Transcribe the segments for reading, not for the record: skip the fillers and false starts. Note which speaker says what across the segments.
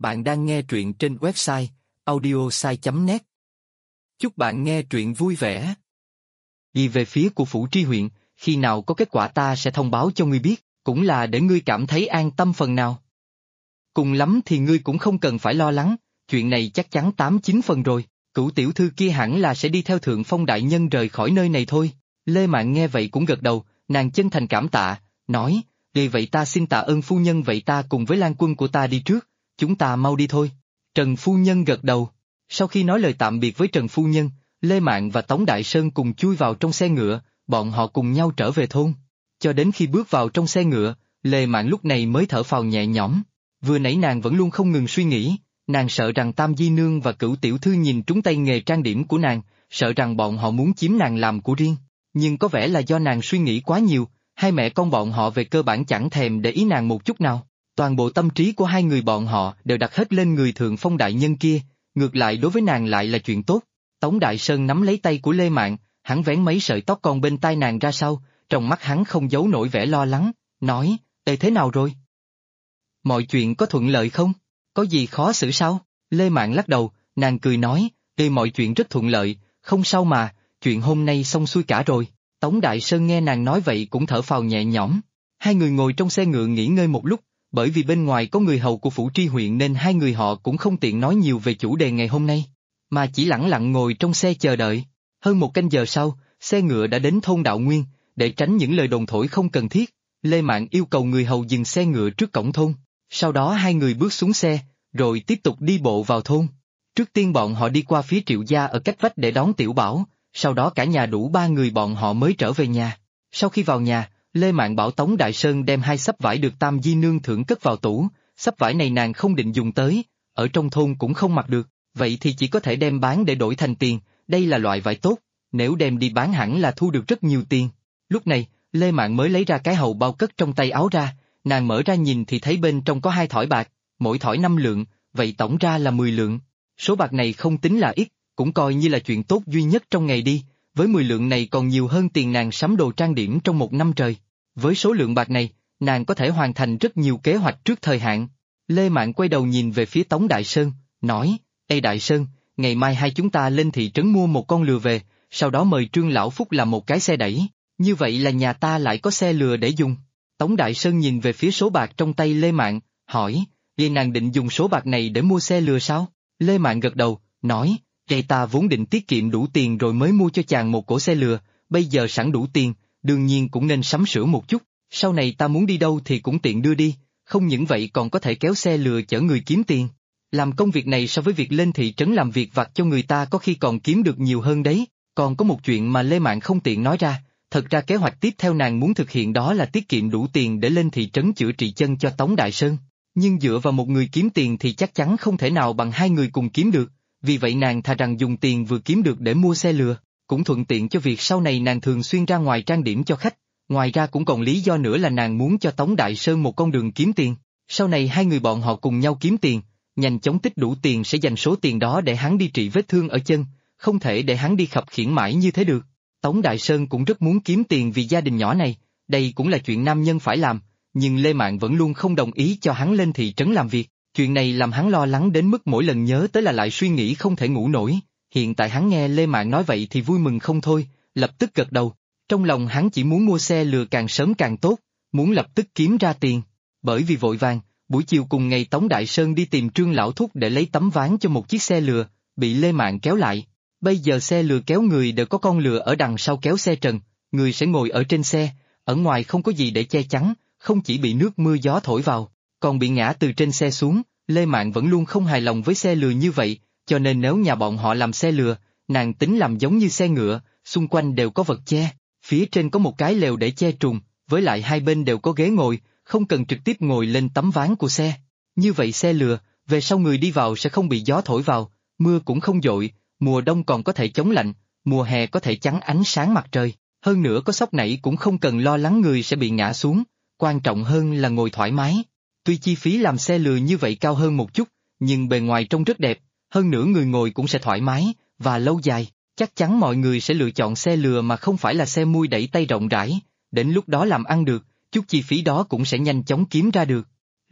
Speaker 1: Bạn đang nghe truyện trên website audiosai.net. Chúc bạn nghe truyện vui vẻ.
Speaker 2: Đi về phía của Phủ Tri huyện, khi nào có kết quả ta sẽ thông báo cho ngươi biết, cũng là để ngươi cảm thấy an tâm phần nào. Cùng lắm thì ngươi cũng không cần phải lo lắng, chuyện này chắc chắn 8-9 phần rồi, Cửu tiểu thư kia hẳn là sẽ đi theo Thượng Phong đại nhân rời khỏi nơi này thôi. Lê Mạn nghe vậy cũng gật đầu, nàng chân thành cảm tạ, nói, vì vậy ta xin tạ ơn phu nhân, vậy ta cùng với lang quân của ta đi trước, chúng ta mau đi thôi. Trần phu nhân gật đầu. Sau khi nói lời tạm biệt với Trần phu nhân, Lê Mạn và Tống Đại Sơn cùng chui vào trong xe ngựa, bọn họ cùng nhau trở về thôn. Cho đến khi bước vào trong xe ngựa, Lê Mạn lúc này mới thở phào nhẹ nhõm. Vừa nãy nàng vẫn luôn không ngừng suy nghĩ, nàng sợ rằng Tam Di Nương và Cửu tiểu thư nhìn trúng tay nghề trang điểm của nàng, sợ rằng bọn họ muốn chiếm nàng làm của riêng. Nhưng có vẻ là do nàng suy nghĩ quá nhiều, hai mẹ con bọn họ về cơ bản chẳng thèm để ý nàng một chút nào. Toàn bộ tâm trí của hai người bọn họ đều đặt hết lên người Thượng Phong đại nhân kia, ngược lại đối với nàng lại là chuyện tốt. Tống Đại Sơn nắm lấy tay của Lê Mạn, hắn vén mấy sợi tóc còn bên tai nàng ra sau, trong mắt hắn không giấu nổi vẻ lo lắng, nói, Ê thế nào rồi? Mọi chuyện có thuận lợi không? Có gì khó xử sao? Lê Mạn lắc đầu, nàng cười nói, Ê mọi chuyện rất thuận lợi, không sao mà, chuyện hôm nay xong xuôi cả rồi. Tống Đại Sơn nghe nàng nói vậy cũng thở phào nhẹ nhõm. Hai người ngồi trong xe ngựa nghỉ ngơi một lúc, bởi vì bên ngoài có người hầu của Phủ Tri huyện nên hai người họ cũng không tiện nói nhiều về chủ đề ngày hôm nay, mà chỉ lẳng lặng ngồi trong xe chờ đợi. Hơn một canh giờ sau, xe ngựa đã đến thôn Đạo Nguyên, để tránh những lời đồn thổi không cần thiết, Lê Mạn yêu cầu người hầu dừng xe ngựa trước cổng thôn, sau đó hai người bước xuống xe, rồi tiếp tục đi bộ vào thôn. Trước tiên bọn họ đi qua phía Triệu gia ở cách vách để đón Tiểu Bảo, sau đó cả nhà đủ 3 người bọn họ mới trở về nhà. Sau khi vào nhà, Lê Mạn bảo Tống Đại Sơn đem 2 xấp vải được Tam Di Nương thưởng cất vào tủ, xấp vải này nàng không định dùng tới, ở trong thôn cũng không mặc được, vậy thì chỉ có thể đem bán để đổi thành tiền, đây là loại vải tốt, nếu đem đi bán hẳn là thu được rất nhiều tiền. Lúc này, Lê Mạn mới lấy ra cái hầu bao cất trong tay áo ra, nàng mở ra nhìn thì thấy bên trong có 2 thỏi bạc, mỗi thỏi 5 lượng, vậy tổng ra là 10 lượng. Số bạc này không tính là ít, cũng coi như là chuyện tốt duy nhất trong ngày đi, với 10 lượng này còn nhiều hơn tiền nàng sắm đồ trang điểm trong một năm trời. Với số lượng bạc này, nàng có thể hoàn thành rất nhiều kế hoạch trước thời hạn. Lê Mạn quay đầu nhìn về phía Tống Đại Sơn, nói, Ê Đại Sơn, ngày mai hai chúng ta lên thị trấn mua một con lừa về, sau đó mời Trương Lão Phúc làm một cái xe đẩy, như vậy là nhà ta lại có xe lừa để dùng. Tống Đại Sơn nhìn về phía số bạc trong tay Lê Mạn, hỏi, vậy nàng định dùng số bạc này để mua xe lừa sao? Lê Mạn gật đầu, nói, vậy ta vốn định tiết kiệm đủ tiền rồi mới mua cho chàng một cỗ xe lừa, bây giờ sẵn đủ tiền, đương nhiên cũng nên sắm sửa một chút, sau này ta muốn đi đâu thì cũng tiện đưa đi, không những vậy còn có thể kéo xe lừa chở người kiếm tiền. Làm công việc này so với việc lên thị trấn làm việc vặt cho người ta có khi còn kiếm được nhiều hơn đấy. Còn có một chuyện mà Lê Mạn không tiện nói ra, thật ra kế hoạch tiếp theo nàng muốn thực hiện đó là tiết kiệm đủ tiền để lên thị trấn chữa trị chân cho Tống Đại Sơn. Nhưng dựa vào một người kiếm tiền thì chắc chắn không thể nào bằng hai người cùng kiếm được, vì vậy nàng thà rằng dùng tiền vừa kiếm được để mua xe lừa, cũng thuận tiện cho việc sau này nàng thường xuyên ra ngoài trang điểm cho khách, ngoài ra cũng còn lý do nữa là nàng muốn cho Tống Đại Sơn một con đường kiếm tiền, sau này hai người bọn họ cùng nhau kiếm tiền, nhanh chóng tích đủ tiền sẽ dành số tiền đó để hắn đi trị vết thương ở chân, không thể để hắn đi khập khiễng mãi như thế được. Tống Đại Sơn cũng rất muốn kiếm tiền vì gia đình nhỏ này, đây cũng là chuyện nam nhân phải làm, nhưng Lê Mạn vẫn luôn không đồng ý cho hắn lên thị trấn làm việc, chuyện này làm hắn lo lắng đến mức mỗi lần nhớ tới là lại suy nghĩ không thể ngủ nổi. Hiện tại hắn nghe Lê Mạn nói vậy thì vui mừng không thôi, lập tức gật đầu, trong lòng hắn chỉ muốn mua xe lừa càng sớm càng tốt, muốn lập tức kiếm ra tiền, bởi vì vội vàng, buổi chiều cùng ngày Tống Đại Sơn đi tìm Trương Lão Thúc để lấy tấm ván cho một chiếc xe lừa, bị Lê Mạn kéo lại. Bây giờ xe lừa kéo người đều có con lừa ở đằng sau kéo xe trần, người sẽ ngồi ở trên xe, ở ngoài không có gì để che chắn, không chỉ bị nước mưa gió thổi vào, còn bị ngã từ trên xe xuống. Lê Mạn vẫn luôn không hài lòng với xe lừa như vậy, cho nên nếu nhà bọn họ làm xe lừa, nàng tính làm giống như xe ngựa, xung quanh đều có vật che, phía trên có một cái lều để che trùng, với lại hai bên đều có ghế ngồi, không cần trực tiếp ngồi lên tấm ván của xe. Như vậy xe lừa, về sau người đi vào sẽ không bị gió thổi vào, mưa cũng không dội, mùa đông còn có thể chống lạnh, mùa hè có thể chắn ánh sáng mặt trời, hơn nữa có sóc nảy cũng không cần lo lắng người sẽ bị ngã xuống, quan trọng hơn là ngồi thoải mái. Tuy chi phí làm xe lừa như vậy cao hơn một chút, nhưng bề ngoài trông rất đẹp, hơn nữa người ngồi cũng sẽ thoải mái, và lâu dài, chắc chắn mọi người sẽ lựa chọn xe lừa mà không phải là xe mui đẩy tay rộng rãi, đến lúc đó làm ăn được, chút chi phí đó cũng sẽ nhanh chóng kiếm ra được.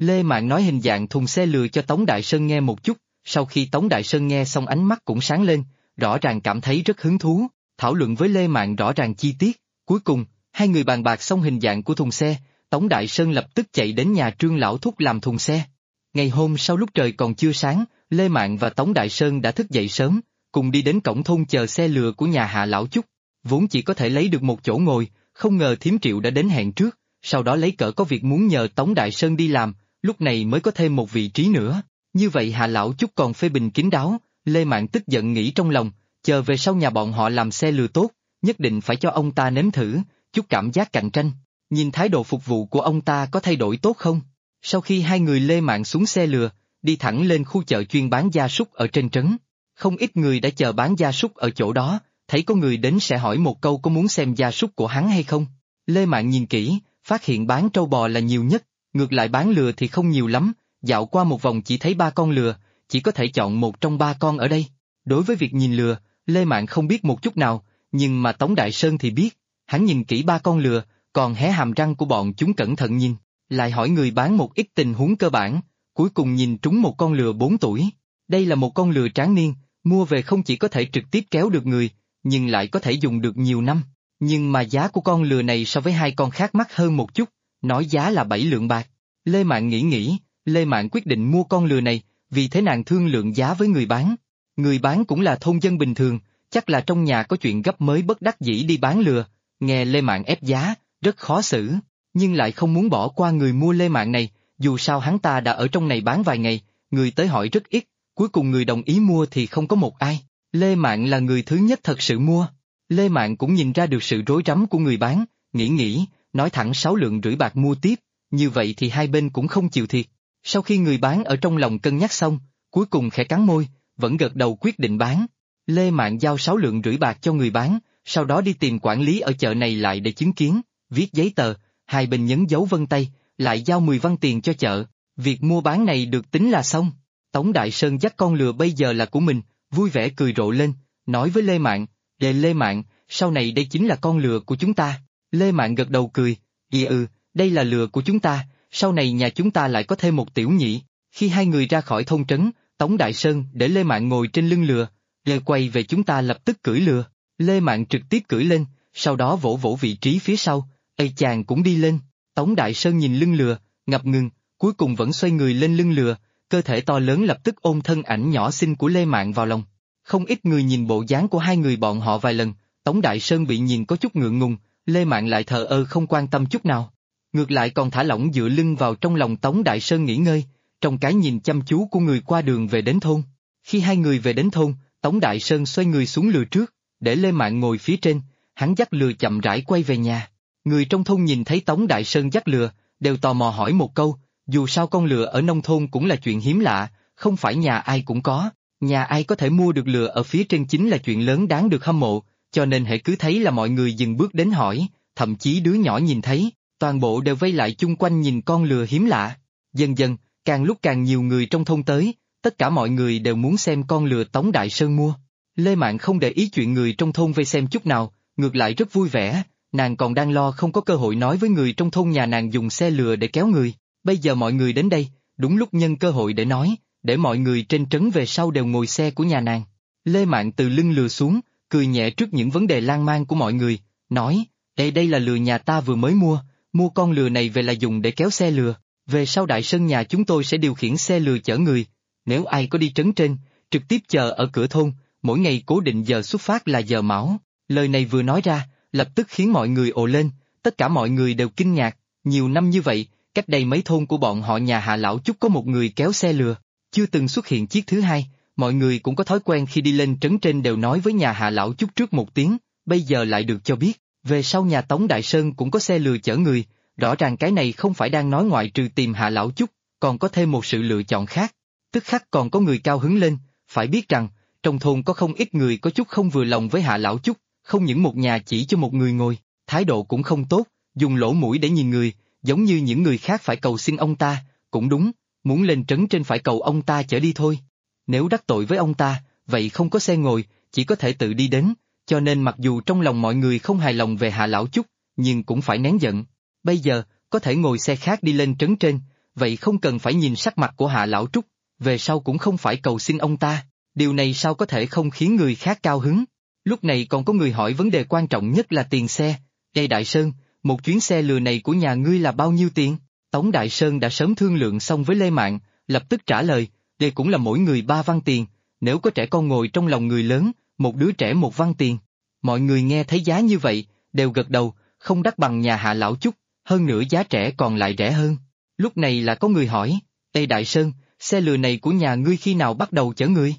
Speaker 2: Lê Mạn nói hình dạng thùng xe lừa cho Tống Đại Sơn nghe một chút, sau khi Tống Đại Sơn nghe xong ánh mắt cũng sáng lên, rõ ràng cảm thấy rất hứng thú, thảo luận với Lê Mạn rõ ràng chi tiết, cuối cùng, hai người bàn bạc xong hình dạng của thùng xe, Tống Đại Sơn lập tức chạy đến nhà Trương Lão Thúc làm thùng xe. Ngày hôm sau lúc trời còn chưa sáng, Lê Mạn và Tống Đại Sơn đã thức dậy sớm, cùng đi đến cổng thôn chờ xe lừa của nhà Hạ Lão Chúc, vốn chỉ có thể lấy được một chỗ ngồi, không ngờ Thiếm Triệu đã đến hẹn trước, sau đó lấy cỡ có việc muốn nhờ Tống Đại Sơn đi làm, lúc này mới có thêm một vị trí nữa. Như vậy Hạ Lão Chúc còn phê bình kín đáo, Lê Mạn tức giận nghĩ trong lòng, chờ về sau nhà bọn họ làm xe lừa tốt, nhất định phải cho ông ta nếm thử, chút cảm giác cạnh tranh, nhìn thái độ phục vụ của ông ta có thay đổi tốt không? Sau khi hai người Lê Mạn xuống xe lừa, đi thẳng lên khu chợ chuyên bán gia súc ở trên trấn. Không ít người đã chờ bán gia súc ở chỗ đó, thấy có người đến sẽ hỏi một câu có muốn xem gia súc của hắn hay không. Lê Mạn nhìn kỹ, phát hiện bán trâu bò là nhiều nhất, ngược lại bán lừa thì không nhiều lắm, dạo qua một vòng chỉ thấy 3 con lừa, chỉ có thể chọn một trong 3 con ở đây. Đối với việc nhìn lừa, Lê Mạn không biết một chút nào, nhưng mà Tống Đại Sơn thì biết, hắn nhìn kỹ 3 con lừa, còn hé hàm răng của bọn chúng cẩn thận nhìn, lại hỏi người bán một ít tình huống cơ bản, cuối cùng nhìn trúng một con lừa 4 tuổi. Đây là một con lừa tráng niên, mua về không chỉ có thể trực tiếp kéo được người, nhưng lại có thể dùng được nhiều năm. Nhưng mà giá của con lừa này so với 2 con khác mắc hơn một chút, nói giá là 7 lượng bạc. Lê Mạn nghĩ, Lê Mạn quyết định mua con lừa này, vì thế nàng thương lượng giá với người bán. Người bán cũng là thôn dân bình thường, chắc là trong nhà có chuyện gấp mới bất đắc dĩ đi bán lừa, nghe Lê Mạn ép giá, rất khó xử, nhưng lại không muốn bỏ qua người mua Lê Mạn này, dù sao hắn ta đã ở trong này bán vài ngày, người tới hỏi rất ít, cuối cùng người đồng ý mua thì không có một ai. Lê Mạn là người thứ nhất thật sự mua. Lê Mạn cũng nhìn ra được sự rối rắm của người bán, nghĩ, nói thẳng 6 lượng rưỡi bạc mua tiếp, như vậy thì hai bên cũng không chịu thiệt. Sau khi người bán ở trong lòng cân nhắc xong, cuối cùng khẽ cắn môi, vẫn gật đầu quyết định bán. Lê Mạn giao 6 lượng rưỡi bạc cho người bán, sau đó đi tìm quản lý ở chợ này lại để chứng kiến, viết giấy tờ, hai bên nhấn dấu vân tay, lại giao 10 văn tiền cho chợ, việc mua bán này được tính là xong. Tống Đại Sơn dắt con lừa bây giờ là của mình, vui vẻ cười rộ lên, nói với Lê Mạn, Lê Mạn, sau này đây chính là con lừa của chúng ta. Lê Mạn gật đầu cười, đây là lừa của chúng ta, sau này nhà chúng ta lại có thêm một tiểu nhị. Khi hai người ra khỏi thôn trấn, Tống Đại Sơn để Lê Mạn ngồi trên lưng lừa, rồi quay về chúng ta lập tức cưỡi lừa. Lê Mạn trực tiếp cưỡi lên, sau đó vỗ vỗ vị trí phía sau, chàng cũng đi lên. Tống Đại Sơn nhìn lưng lừa, ngập ngừng, cuối cùng vẫn xoay người lên lưng lừa, cơ thể to lớn lập tức ôm thân ảnh nhỏ xinh của Lê Mạn vào lòng. Không ít người nhìn bộ dáng của hai người bọn họ vài lần, Tống Đại Sơn bị nhìn có chút ngượng ngùng, Lê Mạn lại thờ ơ không quan tâm chút nào. Ngược lại còn thả lỏng dựa lưng vào trong lòng Tống Đại Sơn nghỉ ngơi, trong cái nhìn chăm chú của người qua đường về đến thôn. Khi hai người về đến thôn, Tống Đại Sơn xoay người xuống lừa trước, để Lê Mạn ngồi phía trên, hắn dắt lừa chậm rãi quay về nhà. Người trong thôn nhìn thấy Tống Đại Sơn dắt lừa, đều tò mò hỏi một câu, dù sao con lừa ở nông thôn cũng là chuyện hiếm lạ, không phải nhà ai cũng có, nhà ai có thể mua được lừa ở phía trên chính là chuyện lớn đáng được hâm mộ, cho nên hễ cứ thấy là mọi người dừng bước đến hỏi, thậm chí đứa nhỏ nhìn thấy, toàn bộ đều vây lại chung quanh nhìn con lừa hiếm lạ. Dần dần, càng lúc càng nhiều người trong thôn tới, tất cả mọi người đều muốn xem con lừa Tống Đại Sơn mua. Lê Mạn không để ý chuyện người trong thôn vây xem chút nào, ngược lại rất vui vẻ, nàng còn đang lo không có cơ hội nói với người trong thôn nhà nàng dùng xe lừa để kéo người. Bây giờ mọi người đến đây, đúng lúc nhân cơ hội để nói, để mọi người trên trấn về sau đều ngồi xe của nhà nàng. Lê Mạn từ lưng lừa xuống, cười nhẹ trước những vấn đề lan man của mọi người, nói, đây là lừa nhà ta vừa mới mua con lừa này về là dùng để kéo xe lừa, về sau Đại Sơn nhà chúng tôi sẽ điều khiển xe lừa chở người, nếu ai có đi trấn trên, trực tiếp chờ ở cửa thôn, mỗi ngày cố định giờ xuất phát là giờ mão. Lời này vừa nói ra, lập tức khiến mọi người ồ lên, tất cả mọi người đều kinh ngạc, nhiều năm như vậy, cách đây mấy thôn của bọn họ nhà Hạ Lão Chúc có một người kéo xe lừa, chưa từng xuất hiện chiếc thứ hai, mọi người cũng có thói quen khi đi lên trấn trên đều nói với nhà Hạ Lão Chúc trước một tiếng, bây giờ lại được cho biết, về sau nhà Tống Đại Sơn cũng có xe lừa chở người, rõ ràng cái này không phải đang nói ngoại trừ tìm Hạ Lão Chúc, còn có thêm một sự lựa chọn khác, tức khắc còn có người cao hứng lên, phải biết rằng, trong thôn có không ít người có chút không vừa lòng với Hạ Lão Chúc, không những một nhà chỉ cho một người ngồi, thái độ cũng không tốt, dùng lỗ mũi để nhìn người, giống như những người khác phải cầu xin ông ta, cũng đúng, muốn lên trấn trên phải cầu ông ta chở đi thôi. Nếu đắc tội với ông ta, vậy không có xe ngồi, chỉ có thể tự đi đến, cho nên mặc dù trong lòng mọi người không hài lòng về Hạ Lão Chúc, nhưng cũng phải nén giận. Bây giờ, có thể ngồi xe khác đi lên trấn trên, vậy không cần phải nhìn sắc mặt của Hạ Lão Trúc, về sau cũng không phải cầu xin ông ta, điều này sao có thể không khiến người khác cao hứng. Lúc này còn có người hỏi vấn đề quan trọng nhất là tiền xe. Đây Đại Sơn, một chuyến xe lừa này của nhà ngươi là bao nhiêu tiền? Tống Đại Sơn đã sớm thương lượng xong với Lê Mạn, lập tức trả lời, đây cũng là mỗi người 3 văn tiền, nếu có trẻ con ngồi trong lòng người lớn, một đứa trẻ 1 văn tiền. Mọi người nghe thấy giá như vậy, đều gật đầu, không đắt bằng nhà Hạ Lão Chúc, hơn nữa giá trẻ còn lại rẻ hơn. Lúc này là có người hỏi, Ê Đại Sơn, xe lừa này của nhà ngươi khi nào bắt đầu chở người?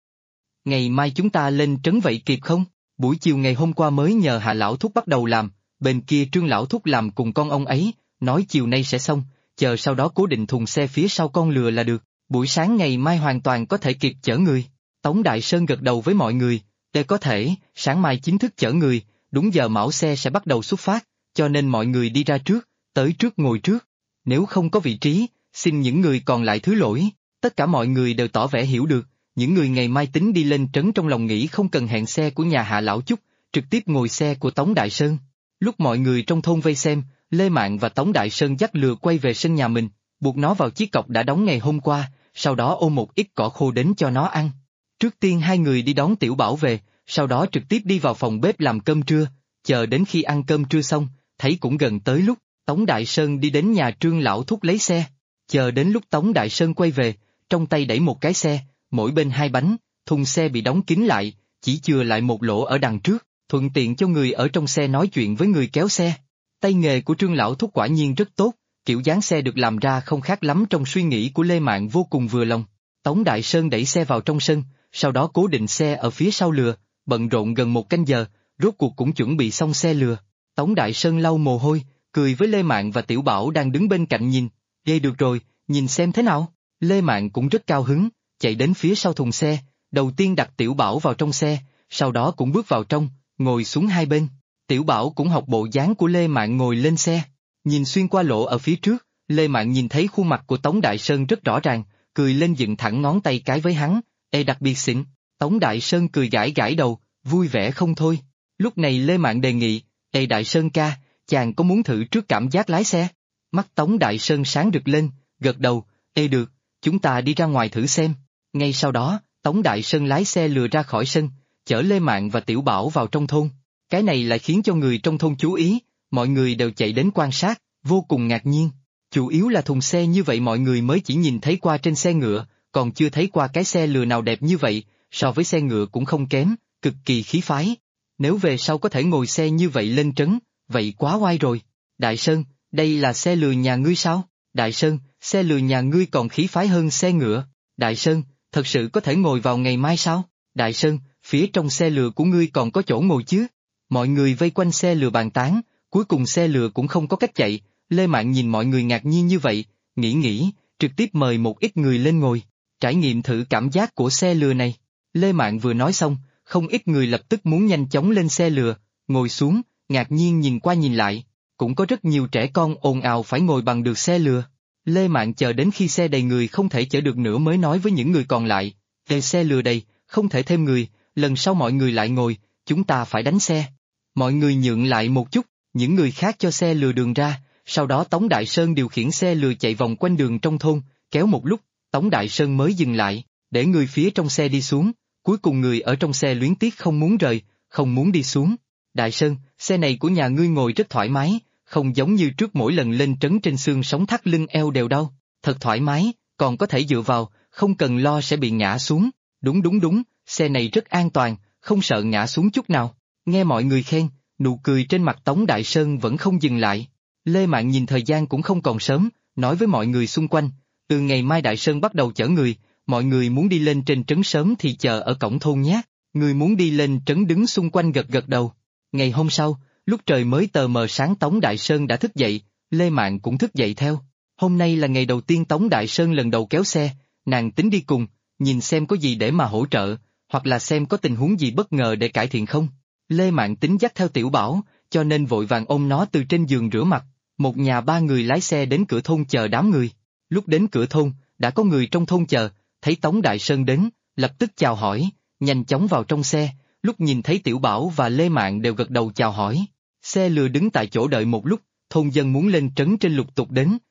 Speaker 2: Ngày mai chúng ta lên trấn vậy kịp không? Buổi chiều ngày hôm qua mới nhờ Hạ Lão Thúc bắt đầu làm, bên kia Trương Lão Thúc làm cùng con ông ấy, nói chiều nay sẽ xong, chờ sau đó cố định thùng xe phía sau con lừa là được, buổi sáng ngày mai hoàn toàn có thể kịp chở người. Tống Đại Sơn gật đầu với mọi người, để có thể, sáng mai chính thức chở người, đúng giờ mão xe sẽ bắt đầu xuất phát, cho nên mọi người đi ra trước, tới trước ngồi trước. Nếu không có vị trí, xin những người còn lại thứ lỗi. Tất cả mọi người đều tỏ vẻ hiểu được, những người ngày mai tính đi lên trấn trong lòng nghĩ không cần hẹn xe của nhà Hạ Lão Chúc, trực tiếp ngồi xe của Tống Đại Sơn. Lúc mọi người trong thôn vây xem, Lê Mạn và Tống Đại Sơn dắt lừa quay về sân nhà mình, buộc nó vào chiếc cọc đã đóng ngày hôm qua, sau đó ôm một ít cỏ khô đến cho nó ăn. Trước tiên hai người đi đón Tiểu Bảo về, sau đó trực tiếp đi vào phòng bếp làm cơm trưa, chờ đến khi ăn cơm trưa xong, thấy cũng gần tới lúc, Tống Đại Sơn đi đến nhà Trương Lão Thúc lấy xe. Chờ đến lúc Tống Đại Sơn quay về, trong tay đẩy một cái xe, mỗi bên 2 bánh, thùng xe bị đóng kín lại, chỉ chừa lại một lỗ ở đằng trước, thuận tiện cho người ở trong xe nói chuyện với người kéo xe. Tay nghề của Trương Lão Thúc quả nhiên rất tốt, kiểu dáng xe được làm ra không khác lắm trong suy nghĩ của Lê Mạn vô cùng vừa lòng. Tống Đại Sơn đẩy xe vào trong sân, sau đó cố định xe ở phía sau lừa, bận rộn gần 1 canh giờ, rốt cuộc cũng chuẩn bị xong xe lừa. Tống Đại Sơn lau mồ hôi, cười với Lê Mạn và Tiểu Bảo đang đứng bên cạnh nhìn, "Đây được rồi, nhìn xem thế nào." Lê Mạn cũng rất cao hứng, chạy đến phía sau thùng xe, đầu tiên đặt Tiểu Bảo vào trong xe, sau đó cũng bước vào trong, ngồi xuống hai bên. Tiểu Bảo cũng học bộ dáng của Lê Mạn ngồi lên xe, nhìn xuyên qua lỗ ở phía trước, Lê Mạn nhìn thấy khuôn mặt của Tống Đại Sơn rất rõ ràng, cười lên dựng thẳng ngón tay cái với hắn, "Ê đặc biệt xịn." Tống Đại Sơn cười gãi gãi đầu, vui vẻ không thôi. Lúc này Lê Mạn đề nghị, "Ê Đại Sơn ca, chàng có muốn thử trước cảm giác lái xe?" Mắt Tống Đại Sơn sáng rực lên, gật đầu, "Ê được, chúng ta đi ra ngoài thử xem." Ngay sau đó, Tống Đại Sơn lái xe lừa ra khỏi sân, chở Lê Mạn và Tiểu Bảo vào trong thôn. Cái này lại khiến cho người trong thôn chú ý, mọi người đều chạy đến quan sát, vô cùng ngạc nhiên. Chủ yếu là thùng xe như vậy mọi người mới chỉ nhìn thấy qua trên xe ngựa, còn chưa thấy qua cái xe lừa nào đẹp như vậy, so với xe ngựa cũng không kém, cực kỳ khí phái. Nếu về sau có thể ngồi xe như vậy lên trấn, vậy quá oai rồi. Đại Sơn, đây là xe lừa nhà ngươi sao? Đại Sơn, xe lừa nhà ngươi còn khí phái hơn xe ngựa. Đại Sơn, thật sự có thể ngồi vào ngày mai sao? Đại Sơn, phía trong xe lừa của ngươi còn có chỗ ngồi chứ? Mọi người vây quanh xe lừa bàn tán, cuối cùng xe lừa cũng không có cách chạy. Lê Mạn nhìn mọi người ngạc nhiên như vậy, nghĩ, trực tiếp mời một ít người lên ngồi, trải nghiệm thử cảm giác của xe lừa này. Lê Mạn vừa nói xong, không ít người lập tức muốn nhanh chóng lên xe lừa, ngồi xuống, ngạc nhiên nhìn qua nhìn lại, cũng có rất nhiều trẻ con ồn ào phải ngồi bằng được xe lừa. Lê Mạn chờ đến khi xe đầy người không thể chở được nữa mới nói với những người còn lại, "Về xe lừa đầy, không thể thêm người, lần sau mọi người lại ngồi, chúng ta phải đánh xe." Mọi người nhượng lại một chút, những người khác cho xe lừa đường ra, sau đó Tống Đại Sơn điều khiển xe lừa chạy vòng quanh đường trong thôn, kéo một lúc, Tống Đại Sơn mới dừng lại, để người phía trong xe đi xuống, cuối cùng người ở trong xe luyến tiếc không muốn rời, không muốn đi xuống. "Đại Sơn, xe này của nhà ngươi ngồi rất thoải mái, không giống như trước mỗi lần lên trấn trên xương sống thắt lưng eo đều đau, thật thoải mái, còn có thể dựa vào, không cần lo sẽ bị ngã xuống." Đúng, xe này rất an toàn, không sợ ngã xuống chút nào. Nghe mọi người khen, nụ cười trên mặt Tống Đại Sơn vẫn không dừng lại. Lê Mạn nhìn thời gian cũng không còn sớm, nói với mọi người xung quanh, "Từ ngày mai Đại Sơn bắt đầu chở người, mọi người muốn đi lên trên trấn sớm thì chờ ở cổng thôn nhé." Người muốn đi lên trấn đứng xung quanh gật gật đầu. Ngày hôm sau, lúc trời mới tờ mờ sáng Tống Đại Sơn đã thức dậy, Lê Mạn cũng thức dậy theo. Hôm nay là ngày đầu tiên Tống Đại Sơn lần đầu kéo xe, nàng tính đi cùng, nhìn xem có gì để mà hỗ trợ, hoặc là xem có tình huống gì bất ngờ để cải thiện không. Lê Mạn tính dắt theo Tiểu Bảo, cho nên vội vàng ôm nó từ trên giường rửa mặt. Một nhà 3 người lái xe đến cửa thôn chờ đám người. Lúc đến cửa thôn, đã có người trong thôn chờ, thấy Tống Đại Sơn đến, lập tức chào hỏi, nhanh chóng vào trong xe, lúc nhìn thấy Tiểu Bảo và Lê Mạn đều gật đầu chào hỏi. Xe lừa đứng tại chỗ đợi một lúc, thôn dân muốn lên trấn trên lục tục đến,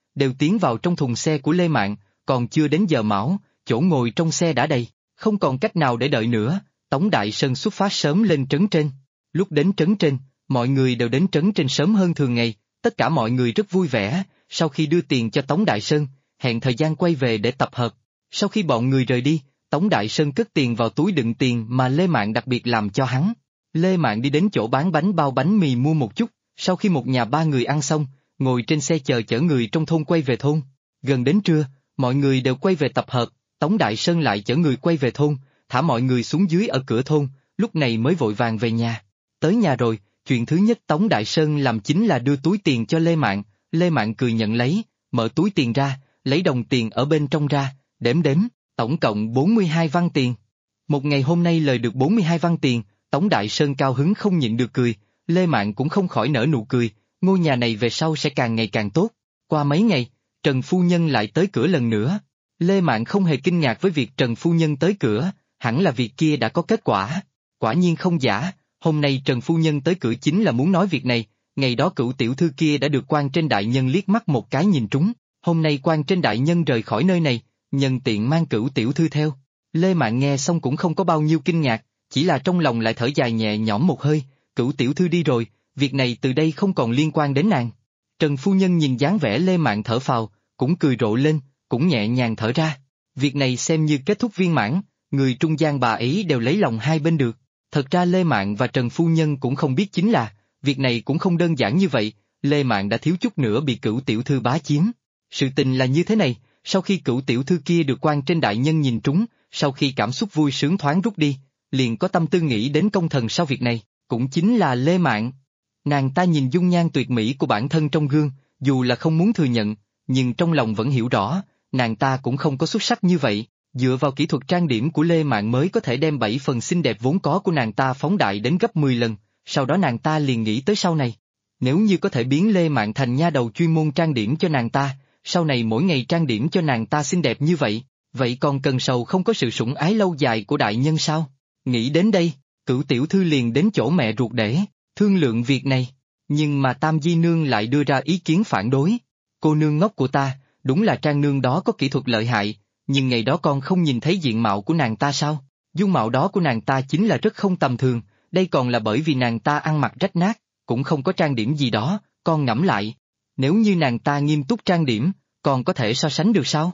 Speaker 2: đều tiến vào trong thùng xe của Lê Mạn, còn chưa đến giờ mão, chỗ ngồi trong xe đã đầy, không còn cách nào để đợi nữa, Tống Đại Sơn xuất phát sớm lên trấn trên. Lúc đến trấn trên, mọi người đều đến trấn trên sớm hơn thường ngày, tất cả mọi người rất vui vẻ, sau khi đưa tiền cho Tống Đại Sơn, hẹn thời gian quay về để tập hợp. Sau khi bọn người rời đi, Tống Đại Sơn cất tiền vào túi đựng tiền mà Lê Mạn đặc biệt làm cho hắn. Lê Mạn đi đến chỗ bán bánh bao bánh mì mua một chút, sau khi một nhà ba người ăn xong, ngồi trên xe chờ chở người trong thôn quay về thôn. Gần đến trưa, mọi người đều quay về tập hợp, Tống Đại Sơn lại chở người quay về thôn, thả mọi người xuống dưới ở cửa thôn, lúc này mới vội vàng về nhà. Tới nhà rồi, chuyện thứ nhất Tống Đại Sơn làm chính là đưa túi tiền cho Lê Mạn, Lê Mạn cười nhận lấy, mở túi tiền ra, lấy đồng tiền ở bên trong ra, đếm, tổng cộng 42 văn tiền. Một ngày hôm nay lời được 42 văn tiền, Tống Đại Sơn cao hứng không nhịn được cười, Lê Mạn cũng không khỏi nở nụ cười, ngôi nhà này về sau sẽ càng ngày càng tốt. Qua mấy ngày, Trần Phu Nhân lại tới cửa lần nữa. Lê Mạn không hề kinh ngạc với việc Trần Phu Nhân tới cửa, hẳn là việc kia đã có kết quả. Quả nhiên không giả, hôm nay Trần Phu Nhân tới cửa chính là muốn nói việc này, ngày đó Cửu tiểu thư kia đã được quan trên đại nhân liếc mắt một cái nhìn trúng, hôm nay quan trên đại nhân rời khỏi nơi này, nhân tiện mang Cửu tiểu thư theo. Lê Mạn nghe xong cũng không có bao nhiêu kinh ngạc, chỉ là trong lòng lại thở dài nhẹ nhõm một hơi, Cửu tiểu thư đi rồi, việc này từ đây không còn liên quan đến nàng. Trần Phu Nhân nhìn dáng vẻ Lê Mạn thở phào, cũng cười rộ lên, cũng nhẹ nhàng thở ra. Việc này xem như kết thúc viên mãn, người trung gian bà ấy đều lấy lòng hai bên được. Thật ra Lê Mạn và Trần Phu Nhân cũng không biết chính là, việc này cũng không đơn giản như vậy, Lê Mạn đã thiếu chút nữa bị Cửu tiểu thư bá chiếm. Sự tình là như thế này, sau khi Cửu tiểu thư kia được quan trên đại nhân nhìn trúng, sau khi cảm xúc vui sướng thoáng rút đi, liền có tâm tư nghĩ đến công thần sau việc này, cũng chính là Lê Mạn. Nàng ta nhìn dung nhan tuyệt mỹ của bản thân trong gương, dù là không muốn thừa nhận, nhưng trong lòng vẫn hiểu rõ, nàng ta cũng không có xuất sắc như vậy, dựa vào kỹ thuật trang điểm của Lê Mạn mới có thể đem 7 phần xinh đẹp vốn có của nàng ta phóng đại đến gấp 10 lần, sau đó nàng ta liền nghĩ tới sau này. Nếu như có thể biến Lê Mạn thành nha đầu chuyên môn trang điểm cho nàng ta, sau này mỗi ngày trang điểm cho nàng ta xinh đẹp như vậy, vậy còn cần sầu không có sự sủng ái lâu dài của đại nhân sao? Nghĩ đến đây, Cửu tiểu thư liền đến chỗ mẹ ruột để thương lượng việc này, nhưng mà Tam Di Nương lại đưa ra ý kiến phản đối. Cô nương ngốc của ta, đúng là Trang nương đó có kỹ thuật lợi hại, nhưng ngày đó con không nhìn thấy diện mạo của nàng ta sao? Dung mạo đó của nàng ta chính là rất không tầm thường, đây còn là bởi vì nàng ta ăn mặc rách nát, cũng không có trang điểm gì đó, con ngẫm lại. Nếu như nàng ta nghiêm túc trang điểm, còn có thể so sánh được sao?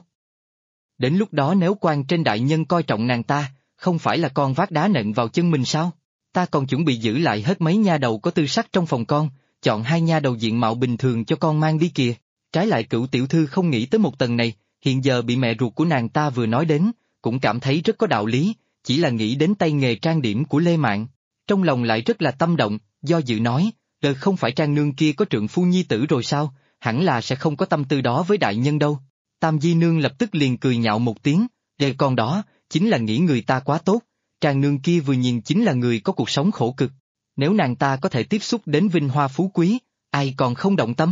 Speaker 2: Đến lúc đó nếu quan trên đại nhân coi trọng nàng ta, không phải là con vác đá nện vào chân mình sao? Ta còn chuẩn bị giữ lại hết mấy nha đầu có tư sắc trong phòng con, chọn 2 nha đầu diện mạo bình thường cho con mang đi kìa. Trái lại Cửu tiểu thư không nghĩ tới một tầng này, hiện giờ bị mẹ ruột của nàng ta vừa nói đến, cũng cảm thấy rất có đạo lý, chỉ là nghĩ đến tay nghề trang điểm của Lê Mạn. Trong lòng lại rất là tâm động, do dự nói, không phải Trang nương kia có trượng phu nhi tử rồi sao, hẳn là sẽ không có tâm tư đó với đại nhân đâu. Tam Di Nương lập tức liền cười nhạo một tiếng, con đó, chính là nghĩ người ta quá tốt, Trang nương kia vừa nhìn chính là người có cuộc sống khổ cực. Nếu nàng ta có thể tiếp xúc đến vinh hoa phú quý, ai còn không động tâm?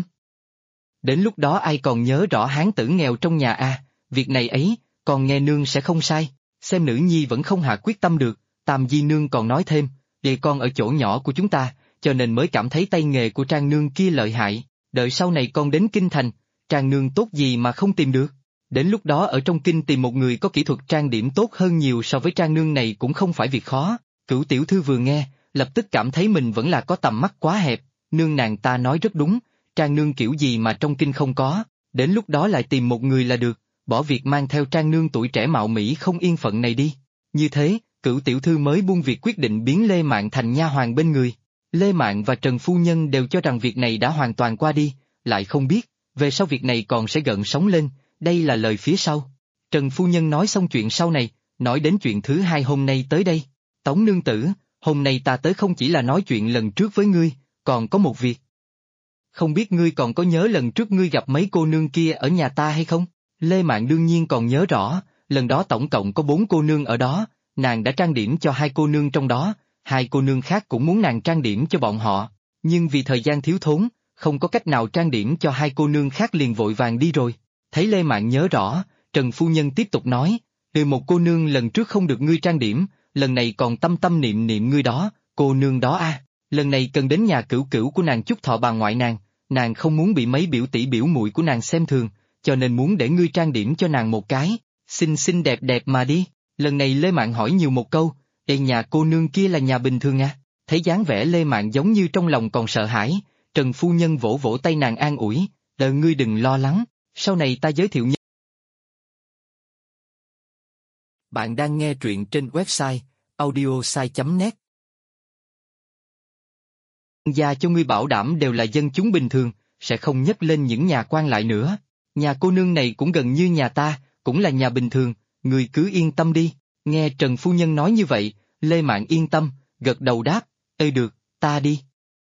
Speaker 2: Đến lúc đó ai còn nhớ rõ hán tử nghèo trong nhà việc này ấy, còn nghe nương sẽ không sai, xem nữ nhi vẫn không hạ quyết tâm được, Tam Di Nương còn nói thêm, con ở chỗ nhỏ của chúng ta, cho nên mới cảm thấy tay nghề của Trang nương kia lợi hại, đợi sau này con đến Kinh Thành, Trang nương tốt gì mà không tìm được. Đến lúc đó ở trong kinh tìm một người có kỹ thuật trang điểm tốt hơn nhiều so với Trang nương này cũng không phải việc khó. Cửu tiểu thư vừa nghe, lập tức cảm thấy mình vẫn là có tầm mắt quá hẹp, nương nàng ta nói rất đúng, Trang nương kiểu gì mà trong kinh không có, đến lúc đó lại tìm một người là được, bỏ việc mang theo Trang nương tuổi trẻ mạo mỹ không yên phận này đi. Như thế, Cửu tiểu thư mới buông việc quyết định biến Lê Mạn thành nha hoàn bên người. Lê Mạn và Trần Phu Nhân đều cho rằng việc này đã hoàn toàn qua đi, lại không biết, về sau việc này còn sẽ gợn sóng lên, đây là lời phía sau. Trần Phu Nhân nói xong chuyện sau này, nói đến chuyện thứ hai hôm nay tới đây. Tống nương tử, hôm nay ta tới không chỉ là nói chuyện lần trước với ngươi, còn có một việc. Không biết ngươi còn có nhớ lần trước ngươi gặp mấy cô nương kia ở nhà ta hay không? Lê Mạn đương nhiên còn nhớ rõ, lần đó tổng cộng có 4 cô nương ở đó, nàng đã trang điểm cho 2 cô nương trong đó, 2 cô nương khác cũng muốn nàng trang điểm cho bọn họ, nhưng vì thời gian thiếu thốn, không có cách nào trang điểm cho 2 cô nương khác liền vội vàng đi rồi. Thấy Lê Mạn nhớ rõ, Trần Phu Nhân tiếp tục nói, một cô nương lần trước không được ngươi trang điểm, lần này còn tâm tâm niệm niệm ngươi đó, cô nương đó lần này cần đến nhà cửu cửu của nàng chúc thọ bà ngoại nàng, nàng không muốn bị mấy biểu tỷ biểu muội của nàng xem thường, cho nên muốn để ngươi trang điểm cho nàng một cái, xinh xinh đẹp đẹp mà đi. Lần này Lê Mạn hỏi nhiều một câu, nhà cô nương kia là nhà bình thường à? Thấy dáng vẻ Lê Mạn giống như trong lòng còn sợ hãi, Trần phu nhân vỗ vỗ tay nàng an ủi, ngươi đừng lo lắng, sau này ta giới thiệu.
Speaker 1: Bạn đang nghe truyện trên website audiosai.net.
Speaker 2: Gia cho ngươi bảo đảm đều là dân chúng bình thường, sẽ không nhấc lên những nhà quan lại nữa. Nhà cô nương này cũng gần như nhà ta, cũng là nhà bình thường, ngươi cứ yên tâm đi. Nghe Trần phu nhân nói như vậy, Lê Mạn yên tâm, gật đầu đáp, được, ta đi.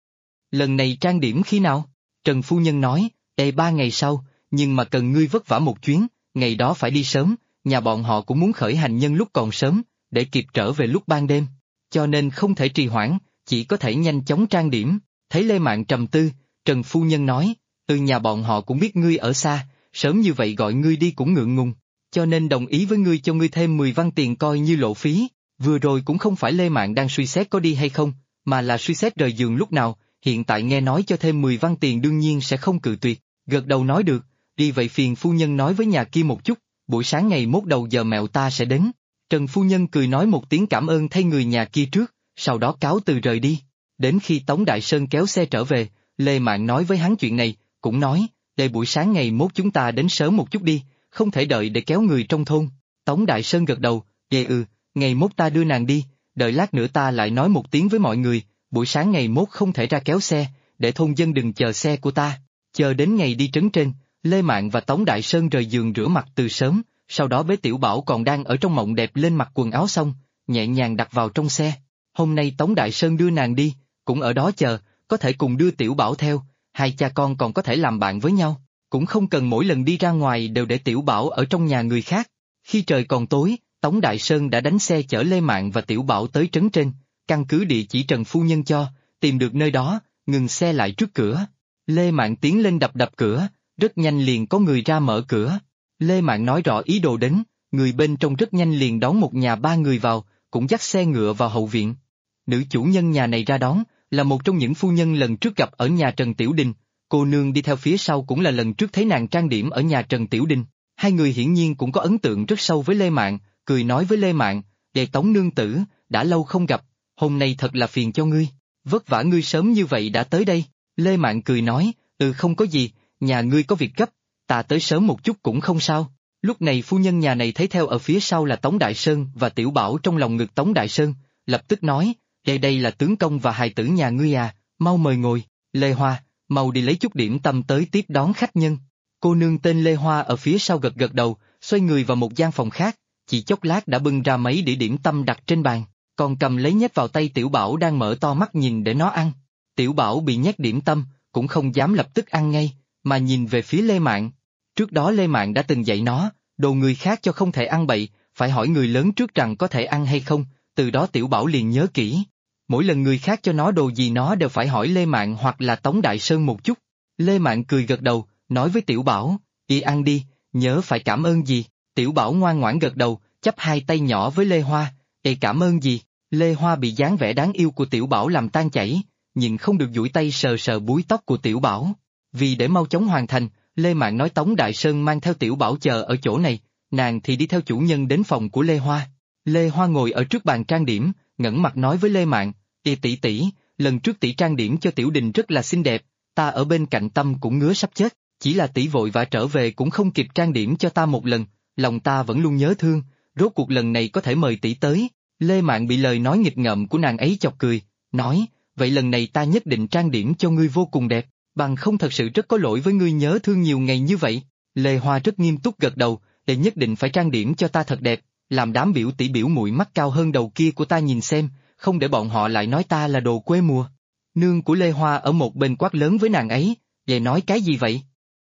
Speaker 2: Lần này trang điểm khi nào? Trần phu nhân nói, 3 ngày sau, nhưng mà cần ngươi vất vả một chuyến, ngày đó phải đi sớm, nhà bọn họ cũng muốn khởi hành nhân lúc còn sớm, để kịp trở về lúc ban đêm. Cho nên không thể trì hoãn, chỉ có thể nhanh chóng trang điểm. Thấy Lê Mạn trầm tư, Trần phu nhân nói, nhà bọn họ cũng biết ngươi ở xa, sớm như vậy gọi ngươi đi cũng ngượng ngùng, cho nên đồng ý với ngươi cho ngươi thêm 10 văn tiền coi như lộ phí. Vừa rồi cũng không phải Lê Mạn đang suy xét có đi hay không, mà là suy xét rời giường lúc nào, hiện tại nghe nói cho thêm 10 văn tiền đương nhiên sẽ không cự tuyệt, gật đầu nói được, đi vậy phiền phu nhân nói với nhà kia một chút, buổi sáng ngày mốt đầu giờ mẹo ta sẽ đến. Trần phu nhân cười nói một tiếng cảm ơn thay người nhà kia trước, sau đó cáo từ rời đi. Đến khi Tống Đại Sơn kéo xe trở về, Lê Mạn nói với hắn chuyện này, cũng nói, để buổi sáng ngày mốt chúng ta đến sớm một chút đi, không thể đợi để kéo người trong thôn. Tống Đại Sơn gật đầu, ngày mốt ta đưa nàng đi, đợi lát nữa ta lại nói một tiếng với mọi người, buổi sáng ngày mốt không thể ra kéo xe, để thôn dân đừng chờ xe của ta. Chờ đến ngày đi trấn trên, Lê Mạn và Tống Đại Sơn rời giường rửa mặt từ sớm, sau đó bế Tiểu Bảo còn đang ở trong mộng đẹp lên mặc quần áo xong, nhẹ nhàng đặt vào trong xe. Hôm nay Tống Đại Sơn đưa nàng đi, cũng ở đó chờ, có thể cùng đưa Tiểu Bảo theo, hai cha con còn có thể làm bạn với nhau, cũng không cần mỗi lần đi ra ngoài đều để Tiểu Bảo ở trong nhà người khác. Khi trời còn tối, Tống Đại Sơn đã đánh xe chở Lê Mạn và Tiểu Bảo tới trấn trên, căn cứ địa chỉ Trần phu nhân cho, tìm được nơi đó, ngừng xe lại trước cửa. Lê Mạn tiến lên đập đập cửa, rất nhanh liền có người ra mở cửa. Lê Mạn nói rõ ý đồ đến, người bên trong rất nhanh liền đón một nhà 3 người vào, cũng dắt xe ngựa vào hậu viện. Nữ chủ nhân nhà này ra đón, là một trong những phu nhân lần trước gặp ở nhà Trần Tiểu Đình, cô nương đi theo phía sau cũng là lần trước thấy nàng trang điểm ở nhà Trần Tiểu Đình. Hai người hiển nhiên cũng có ấn tượng rất sâu với Lê Mạn, cười nói với Lê Mạn, Tống nương tử, đã lâu không gặp, hôm nay thật là phiền cho ngươi, vất vả ngươi sớm như vậy đã tới đây. Lê Mạn cười nói, không có gì, nhà ngươi có việc gấp, ta tới sớm một chút cũng không sao. Lúc này phu nhân nhà này thấy theo ở phía sau là Tống Đại Sơn và Tiểu Bảo trong lòng ngực Tống Đại Sơn, lập tức nói, đây là tướng công và hài tử nhà ngươi à, mau mời ngồi, Lê Hoa, mau đi lấy chút điểm tâm tới tiếp đón khách nhân. Cô nương tên Lê Hoa ở phía sau gật gật đầu, xoay người vào một gian phòng khác, chỉ chốc lát đã bưng ra mấy đĩa điểm tâm đặt trên bàn, còn cầm lấy nhét vào tay Tiểu Bảo đang mở to mắt nhìn để nó ăn. Tiểu Bảo bị nhét điểm tâm, cũng không dám lập tức ăn ngay, mà nhìn về phía Lê Mạn. Trước đó Lê Mạn đã từng dạy nó, đồ người khác cho không thể ăn bậy, phải hỏi người lớn trước rằng có thể ăn hay không, từ đó Tiểu Bảo liền nhớ kỹ. Mỗi lần người khác cho nó đồ gì nó đều phải hỏi Lê Mạn hoặc là Tống Đại Sơn một chút. Lê Mạn cười gật đầu, nói với Tiểu Bảo, đi ăn đi, nhớ phải cảm ơn gì. Tiểu Bảo ngoan ngoãn gật đầu, chắp hai tay nhỏ với Lê Hoa, cảm ơn gì. Lê Hoa bị dáng vẻ đáng yêu của Tiểu Bảo làm tan chảy, nhưng không được duỗi tay sờ sờ búi tóc của Tiểu Bảo. Vì để mau chóng hoàn thành, Lê Mạn nói Tống Đại Sơn mang theo Tiểu Bảo chờ ở chỗ này, nàng thì đi theo chủ nhân đến phòng của Lê Hoa. Lê Hoa ngồi ở trước bàn trang điểm, ngẩng mặt nói với Lê Mạn, tỷ tỷ, lần trước tỷ trang điểm cho Tiểu Đình rất là xinh đẹp, ta ở bên cạnh tâm cũng ngứa sắp chết, chỉ là tỷ vội vã trở về cũng không kịp trang điểm cho ta một lần, lòng ta vẫn luôn nhớ thương, rốt cuộc lần này có thể mời tỷ tới. Lê Mạn bị lời nói nghịch ngợm của nàng ấy chọc cười, nói, vậy lần này ta nhất định trang điểm cho ngươi vô cùng đẹp, bằng không thật sự rất có lỗi với ngươi nhớ thương nhiều ngày như vậy. Lê Hoa rất nghiêm túc gật đầu, để nhất định phải trang điểm cho ta thật đẹp, làm đám biểu tỷ biểu muội mắt cao hơn đầu kia của ta nhìn xem, không để bọn họ lại nói ta là đồ quê mùa. Nương của Lê Hoa ở một bên quát lớn với nàng ấy, vậy nói cái gì vậy?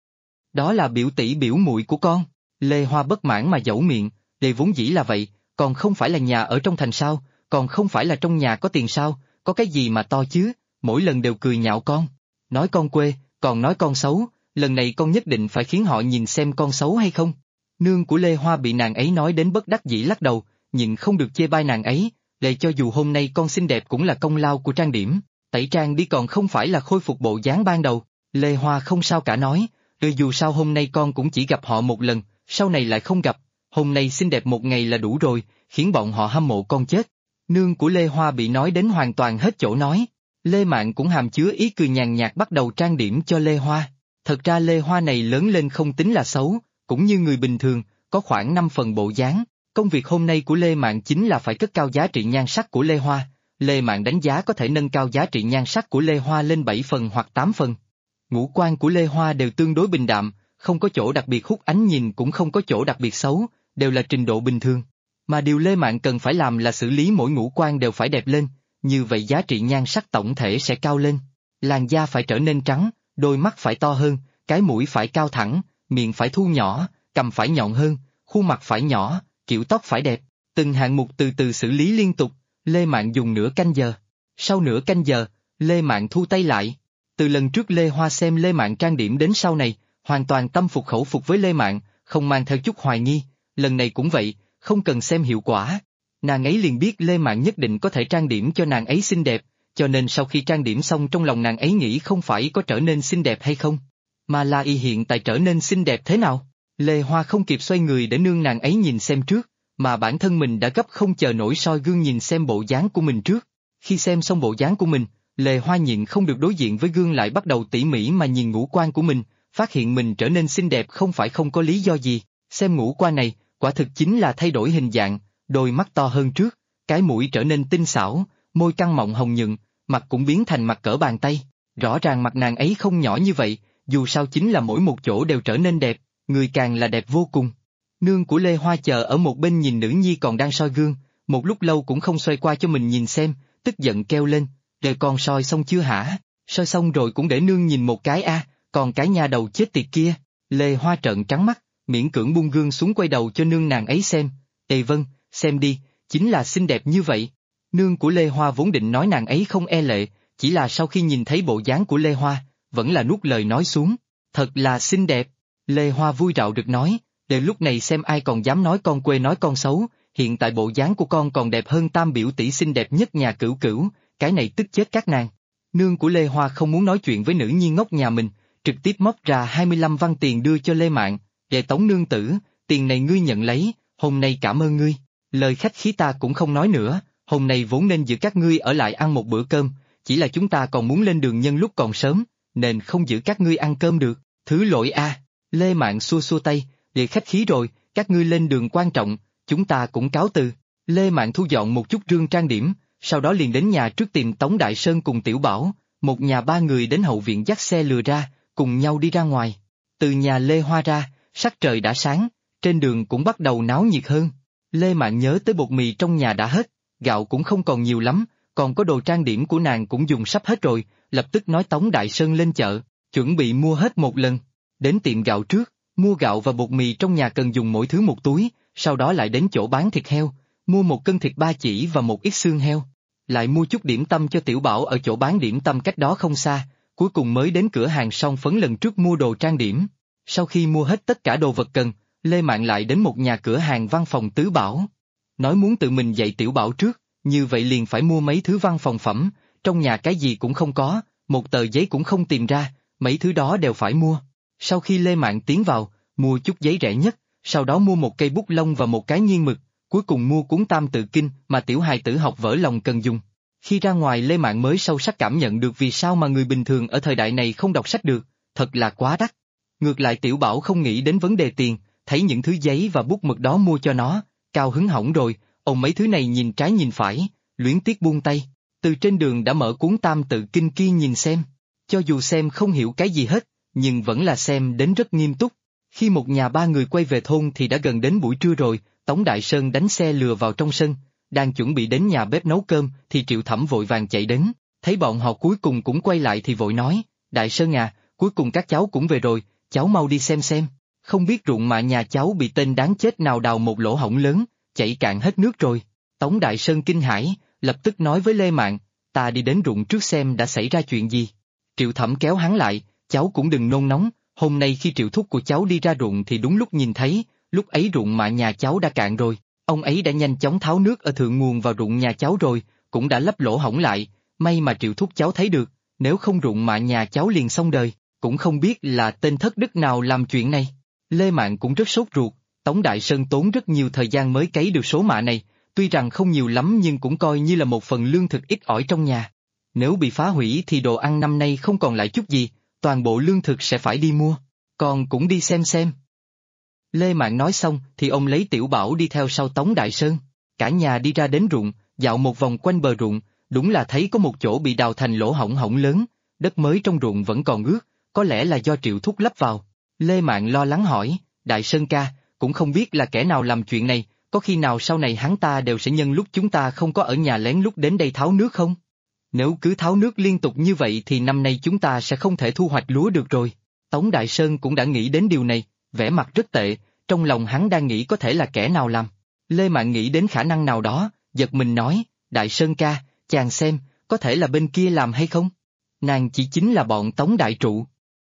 Speaker 2: Đó là biểu tỷ biểu muội của con. Lê Hoa bất mãn mà dẫu miệng, vốn dĩ là vậy, còn không phải là nhà ở trong thành sao, còn không phải là trong nhà có tiền sao, có cái gì mà to chứ, mỗi lần đều cười nhạo con. Nói con quê, còn nói con xấu, lần này con nhất định phải khiến họ nhìn xem con xấu hay không. Nương của Lê Hoa bị nàng ấy nói đến bất đắc dĩ lắc đầu, nhưng không được chê bai nàng ấy, cho dù hôm nay con xinh đẹp cũng là công lao của trang điểm, tẩy trang đi còn không phải là khôi phục bộ dáng ban đầu. Lê Hoa không sao cả nói, dù sao hôm nay con cũng chỉ gặp họ một lần, sau này lại không gặp, hôm nay xinh đẹp một ngày là đủ rồi, khiến bọn họ hâm mộ con chết. Nương của Lê Hoa bị nói đến hoàn toàn hết chỗ nói. Lê Mạn cũng hàm chứa ý cười nhàn nhạt bắt đầu trang điểm cho Lê Hoa. Thật ra Lê Hoa này lớn lên không tính là xấu, cũng như người bình thường, có khoảng 5 phần bộ dáng. Công việc hôm nay của Lê Mạn chính là phải cất cao giá trị nhan sắc của Lê Hoa. Lê Mạn đánh giá có thể nâng cao giá trị nhan sắc của Lê Hoa lên 7 phần hoặc 8 phần. Ngũ quan của Lê Hoa đều tương đối bình đạm, không có chỗ đặc biệt hút ánh nhìn cũng không có chỗ đặc biệt xấu, đều là trình độ bình thường. Mà điều Lê Mạn cần phải làm là xử lý mỗi ngũ quan đều phải đẹp lên, như vậy giá trị nhan sắc tổng thể sẽ cao lên. Làn da phải trở nên trắng, đôi mắt phải to hơn, cái mũi phải cao thẳng, miệng phải thu nhỏ, cằm phải nhọn hơn, khuôn mặt phải nhỏ, kiểu tóc phải đẹp. Từng hạng mục từ từ xử lý liên tục, Lê Mạn dùng nửa canh giờ. Sau nửa canh giờ, Lê Mạn thu tay lại. Từ lần trước Lê Hoa xem Lê Mạn trang điểm đến sau này, hoàn toàn tâm phục khẩu phục với Lê Mạn, không mang theo chút hoài nghi, lần này cũng vậy, không cần xem hiệu quả. Nàng ấy liền biết Lê Mạn nhất định có thể trang điểm cho nàng ấy xinh đẹp, cho nên sau khi trang điểm xong trong lòng nàng ấy nghĩ không phải có trở nên xinh đẹp hay không, mà là y hiện tại trở nên xinh đẹp thế nào. Lê Hoa không kịp xoay người để nương nàng ấy nhìn xem trước, mà bản thân mình đã gấp không chờ nổi soi gương nhìn xem bộ dáng của mình trước. Khi xem xong bộ dáng của mình, Lê Hoa nhịn không được đối diện với gương lại bắt đầu tỉ mỉ mà nhìn ngũ quan của mình, phát hiện mình trở nên xinh đẹp không phải không có lý do gì. Xem ngũ quan này, quả thực chính là thay đổi hình dạng, đôi mắt to hơn trước, cái mũi trở nên tinh xảo, môi căng mọng hồng nhuận, mặt cũng biến thành mặt cỡ bàn tay. Rõ ràng mặt nàng ấy không nhỏ như vậy, dù sao chính là mỗi một chỗ đều trở nên đẹp, người càng là đẹp vô cùng. Nương của Lê Hoa chờ ở một bên nhìn nữ nhi còn đang soi gương, một lúc lâu cũng không xoay qua cho mình nhìn xem, tức giận kêu lên, "Rồi con soi xong chưa hả? Soi xong rồi cũng để nương nhìn một cái a, còn cái nha đầu chết tiệt kia." Lê Hoa trợn trắng mắt, miễn cưỡng buông gương xuống quay đầu cho nương nàng ấy xem. "Ê vâng, xem đi, chính là xinh đẹp như vậy." Nương của Lê Hoa vốn định nói nàng ấy không e lệ, chỉ là sau khi nhìn thấy bộ dáng của Lê Hoa, vẫn là nuốt lời nói xuống. "Thật là xinh đẹp." Lê Hoa vui rạo rực nói, "Để lúc này xem ai còn dám nói con quê nói con xấu, hiện tại bộ dáng của con còn đẹp hơn tam biểu tỷ xinh đẹp nhất nhà Cửu Cửu, cái này tức chết các nàng." Nương của Lê Hoa không muốn nói chuyện với nữ nhi ngốc nhà mình, trực tiếp móc ra 25 văn tiền đưa cho Lê Mạn, "Để Tống nương tử, tiền này ngươi nhận lấy, hôm nay cảm ơn ngươi, lời khách khí ta cũng không nói nữa, hôm nay vốn nên giữ các ngươi ở lại ăn một bữa cơm, chỉ là chúng ta còn muốn lên đường nhân lúc còn sớm, nên không giữ các ngươi ăn cơm được, thứ lỗi a." Lê Mạn xua xua tay, "Để khách khí rồi, các ngươi lên đường quan trọng, chúng ta cũng cáo từ." Lê Mạn thu dọn một chút rương trang điểm, sau đó liền đến nhà trước tìm Tống Đại Sơn cùng Tiểu Bảo, một nhà ba người đến hậu viện dắt xe lừa ra, cùng nhau đi ra ngoài. Từ nhà Lê Hoa ra, sắc trời đã sáng, trên đường cũng bắt đầu náo nhiệt hơn. Lê Mạn nhớ tới bột mì trong nhà đã hết, gạo cũng không còn nhiều lắm, còn có đồ trang điểm của nàng cũng dùng sắp hết rồi, lập tức nói Tống Đại Sơn lên chợ, chuẩn bị mua hết một lần. Đến tiệm gạo trước, mua gạo và bột mì trong nhà cần dùng mỗi thứ một túi, sau đó lại đến chỗ bán thịt heo, mua 1 cân thịt ba chỉ và một ít xương heo. Lại mua chút điểm tâm cho Tiểu Bảo ở chỗ bán điểm tâm cách đó không xa, cuối cùng mới đến cửa hàng son phấn lần trước mua đồ trang điểm. Sau khi mua hết tất cả đồ vật cần, Lê Mạn lại đến một nhà cửa hàng văn phòng Tứ Bảo. Nói muốn tự mình dạy Tiểu Bảo trước, như vậy liền phải mua mấy thứ văn phòng phẩm, trong nhà cái gì cũng không có, một tờ giấy cũng không tìm ra, mấy thứ đó đều phải mua. Sau khi Lê Mạn tiến vào, mua chút giấy rẻ nhất, sau đó mua một cây bút lông và một cái nghiêng mực, cuối cùng mua cuốn Tam Tự Kinh mà tiểu hài tử học vỡ lòng cần dùng. Khi ra ngoài Lê Mạn mới sâu sắc cảm nhận được vì sao mà người bình thường ở thời đại này không đọc sách được, thật là quá đắt. Ngược lại Tiểu Bảo không nghĩ đến vấn đề tiền, thấy những thứ giấy và bút mực đó mua cho nó, cao hứng hỏng rồi, ông mấy thứ này nhìn trái nhìn phải, luyến tiếc buông tay, từ trên đường đã mở cuốn Tam Tự Kinh kia nhìn xem, cho dù xem không hiểu cái gì hết, nhưng vẫn là xem đến rất nghiêm túc. Khi một nhà ba người quay về thôn thì đã gần đến buổi trưa rồi, Tống Đại Sơn đánh xe lừa vào trong sân, đang chuẩn bị đến nhà bếp nấu cơm thì Triệu Thẩm vội vàng chạy đến, thấy bọn họ cuối cùng cũng quay lại thì vội nói, "Đại Sơn à, cuối cùng các cháu cũng về rồi, cháu mau đi xem, không biết ruộng mạ nhà cháu bị tên đáng chết nào đào một lỗ hổng lớn, chảy cạn hết nước rồi." Tống Đại Sơn kinh hãi, lập tức nói với Lê Mạn, "Ta đi đến ruộng trước xem đã xảy ra chuyện gì." Triệu Thẩm kéo hắn lại, "Cháu cũng đừng nôn nóng, hôm nay khi Triệu thúc của cháu đi ra ruộng thì đúng lúc nhìn thấy, lúc ấy ruộng mạ nhà cháu đã cạn rồi, ông ấy đã nhanh chóng tháo nước ở thượng nguồn vào ruộng nhà cháu rồi, cũng đã lấp lỗ hổng lại, may mà Triệu thúc cháu thấy được, nếu không ruộng mạ nhà cháu liền xong đời." cũng không biết là tên thất đức nào làm chuyện này. Lê Mạn cũng rất sốt ruột, Tống Đại Sơn tốn rất nhiều thời gian mới cấy được số mạ này, tuy rằng không nhiều lắm nhưng cũng coi như là một phần lương thực ít ỏi trong nhà. Nếu bị phá hủy thì đồ ăn năm nay không còn lại chút gì, toàn bộ lương thực sẽ phải đi mua, con cũng đi xem. Lê Mạn nói xong thì ông lấy Tiểu Bảo đi theo sau Tống Đại Sơn, cả nhà đi ra đến ruộng, dạo một vòng quanh bờ ruộng, đúng là thấy có một chỗ bị đào thành lỗ hổng hổng lớn, đất mới trong ruộng vẫn còn ướt, có lẽ là do Triệu Thúc lấp vào. Lê Mạn lo lắng hỏi, Đại Sơn ca, cũng không biết là kẻ nào làm chuyện này, có khi nào sau này hắn ta đều sẽ nhân lúc chúng ta không có ở nhà lén lút đến đây tháo nước không? Nếu cứ tháo nước liên tục như vậy thì năm nay chúng ta sẽ không thể thu hoạch lúa được rồi. Tống Đại Sơn cũng đã nghĩ đến điều này, vẻ mặt rất tệ, trong lòng hắn đang nghĩ có thể là kẻ nào làm. Lê Mạn nghĩ đến khả năng nào đó, giật mình nói, Đại Sơn ca, chàng xem, có thể là bên kia làm hay không? Nàng chỉ chính là bọn Tống Đại Trụ.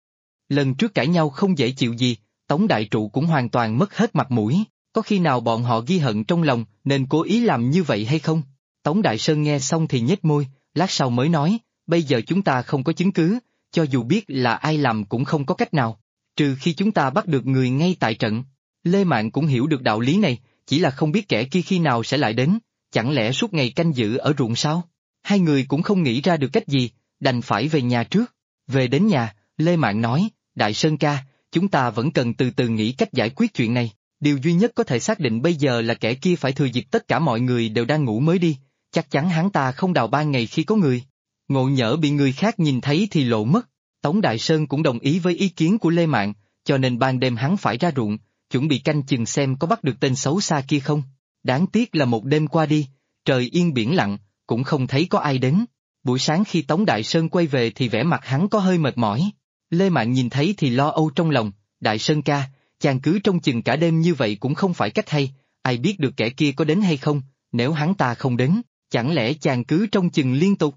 Speaker 2: Lần trước cãi nhau không dễ chịu gì, Tống Đại Trụ cũng hoàn toàn mất hết mặt mũi, có khi nào bọn họ ghi hận trong lòng nên cố ý làm như vậy hay không? Tống Đại Sơn nghe xong thì nhếch môi, lát sau mới nói, bây giờ chúng ta không có chứng cứ, cho dù biết là ai làm cũng không có cách nào, trừ khi chúng ta bắt được người ngay tại trận. Lê Mạn cũng hiểu được đạo lý này, chỉ là không biết kẻ kia khi nào sẽ lại đến, chẳng lẽ suốt ngày canh giữ ở ruộng sao? Hai người cũng không nghĩ ra được cách gì, đành phải về nhà trước. Về đến nhà, Lê Mạn nói, Đại Sơn ca, chúng ta vẫn cần từ từ nghĩ cách giải quyết chuyện này. Điều duy nhất có thể xác định bây giờ là kẻ kia phải thừa dịp tất cả mọi người đều đang ngủ mới đi, chắc chắn hắn ta không đào ban ngày khi có người. Ngộ nhỡ bị người khác nhìn thấy thì lộ mất. Tống Đại Sơn cũng đồng ý với ý kiến của Lê Mạn, cho nên ban đêm hắn phải ra ruộng, chuẩn bị canh chừng xem có bắt được tên xấu xa kia không. Đáng tiếc là một đêm qua đi, trời yên biển lặng, cũng không thấy có ai đến. Buổi sáng khi Tống Đại Sơn quay về thì vẻ mặt hắn có hơi mệt mỏi. Lê Mạn nhìn thấy thì lo âu trong lòng, Đại Sơn ca, chàng cứ trông chừng cả đêm như vậy cũng không phải cách hay, ai biết được kẻ kia có đến hay không, nếu hắn ta không đến, chẳng lẽ chàng cứ trông chừng liên tục?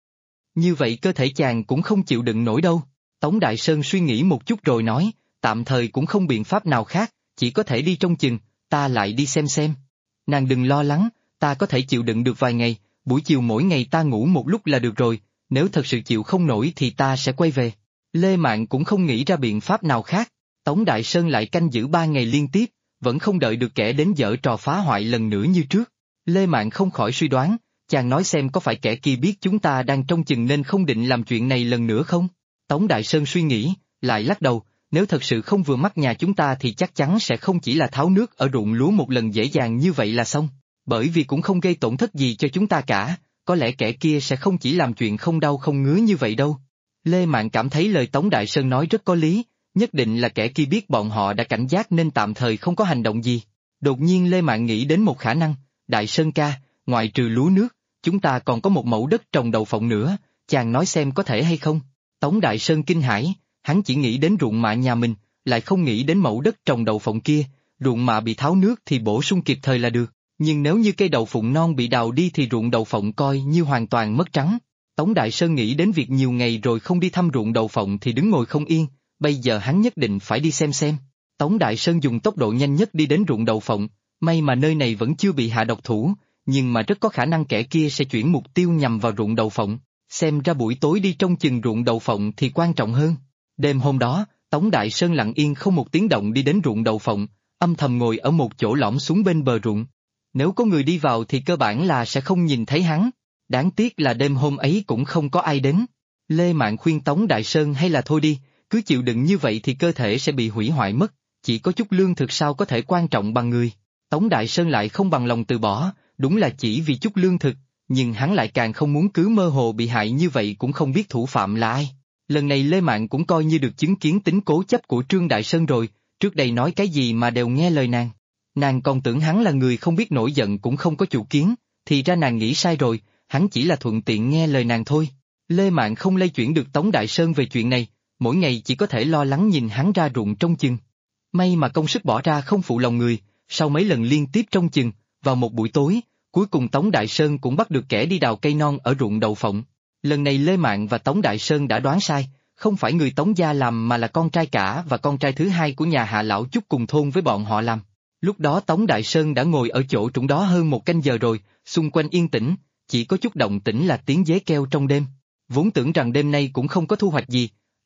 Speaker 2: Như vậy cơ thể chàng cũng không chịu đựng nổi đâu. Tống Đại Sơn suy nghĩ một chút rồi nói, tạm thời cũng không biện pháp nào khác, chỉ có thể đi trông chừng, ta lại đi xem. Nàng đừng lo lắng, ta có thể chịu đựng được vài ngày, buổi chiều mỗi ngày ta ngủ một lúc là được rồi, nếu thật sự chịu không nổi thì ta sẽ quay về. Lê Mạn cũng không nghĩ ra biện pháp nào khác. Tống Đại Sơn lại canh giữ 3 ngày liên tiếp, vẫn không đợi được kẻ đến giở trò phá hoại lần nữa như trước. Lê Mạn không khỏi suy đoán, chàng nói xem có phải kẻ kia biết chúng ta đang trông chừng nên không định làm chuyện này lần nữa không? Tống Đại Sơn suy nghĩ, lại lắc đầu, nếu thật sự không vừa mắt nhà chúng ta thì chắc chắn sẽ không chỉ là tháo nước ở ruộng lúa một lần dễ dàng như vậy là xong, bởi vì cũng không gây tổn thất gì cho chúng ta cả, có lẽ kẻ kia sẽ không chỉ làm chuyện không đau không ngứa như vậy đâu. Lê Mạn cảm thấy lời Tống Đại Sơn nói rất có lý. Nhất định là kẻ kia biết bọn họ đã cảnh giác nên tạm thời không có hành động gì. Đột nhiên Lê Mạn nghĩ đến một khả năng, Đại Sơn ca, ngoài trừ lúa nước, chúng ta còn có một mẫu đất trồng đậu phộng nữa, chàng nói xem có thể hay không? Tống Đại Sơn kinh hãi, hắn chỉ nghĩ đến ruộng mạ nhà mình, lại không nghĩ đến mẫu đất trồng đậu phộng kia, ruộng mạ bị tháo nước thì bổ sung kịp thời là được, nhưng nếu như cây đậu phụng non bị đào đi thì ruộng đậu phộng coi như hoàn toàn mất trắng. Tống Đại Sơn nghĩ đến việc nhiều ngày rồi không đi thăm ruộng đậu phộng thì đứng ngồi không yên. Bây giờ hắn nhất định phải đi xem. Tống Đại Sơn dùng tốc độ nhanh nhất đi đến ruộng đậu phộng, may mà nơi này vẫn chưa bị hạ độc thủ, nhưng mà rất có khả năng kẻ kia sẽ chuyển mục tiêu nhằm vào ruộng đậu phộng, xem ra buổi tối đi trông chừng ruộng đậu phộng thì quan trọng hơn. Đêm hôm đó, Tống Đại Sơn lặng yên không một tiếng động đi đến ruộng đậu phộng, âm thầm ngồi ở một chỗ lõm xuống bên bờ ruộng. Nếu có người đi vào thì cơ bản là sẽ không nhìn thấy hắn, đáng tiếc là đêm hôm ấy cũng không có ai đến. Lê Mạn khuyên Tống Đại Sơn hay là thôi đi, cứ chịu đựng như vậy thì cơ thể sẽ bị hủy hoại mất, chỉ có chút lương thực sao có thể quan trọng bằng người. Tống Đại Sơn lại không bằng lòng từ bỏ, đúng là chỉ vì chút lương thực, nhưng hắn lại càng không muốn cứ mơ hồ bị hại như vậy cũng không biết thủ phạm là ai. Lần này Lê Mạn cũng coi như được chứng kiến tính cố chấp của Trương Đại Sơn rồi, trước đây nói cái gì mà đều nghe lời nàng. Nàng còn tưởng hắn là người không biết nổi giận cũng không có chủ kiến, thì ra nàng nghĩ sai rồi, hắn chỉ là thuận tiện nghe lời nàng thôi. Lê Mạn không lay chuyển được Tống Đại Sơn về chuyện này, mỗi ngày chỉ có thể lo lắng nhìn hắn ra ruộng trông chừng. May mà công sức bỏ ra không phụ lòng người, sau mấy lần liên tiếp trông chừng, vào một buổi tối, cuối cùng Tống Đại Sơn cũng bắt được kẻ đi đào cây non ở ruộng đậu phộng. Lần này Lê Mạn và Tống Đại Sơn đã đoán sai, không phải người Tống gia làm mà là con trai cả và con trai thứ hai của nhà Hạ Lão Chúc cùng thôn với bọn họ làm. Lúc đó Tống Đại Sơn đã ngồi ở chỗ trũng đó hơn một canh giờ rồi, xung quanh yên tĩnh, chỉ có chút động tĩnh là tiếng dế kêu trong đêm. Vốn tưởng rằng đêm nay cũng không có thu hoạch gì,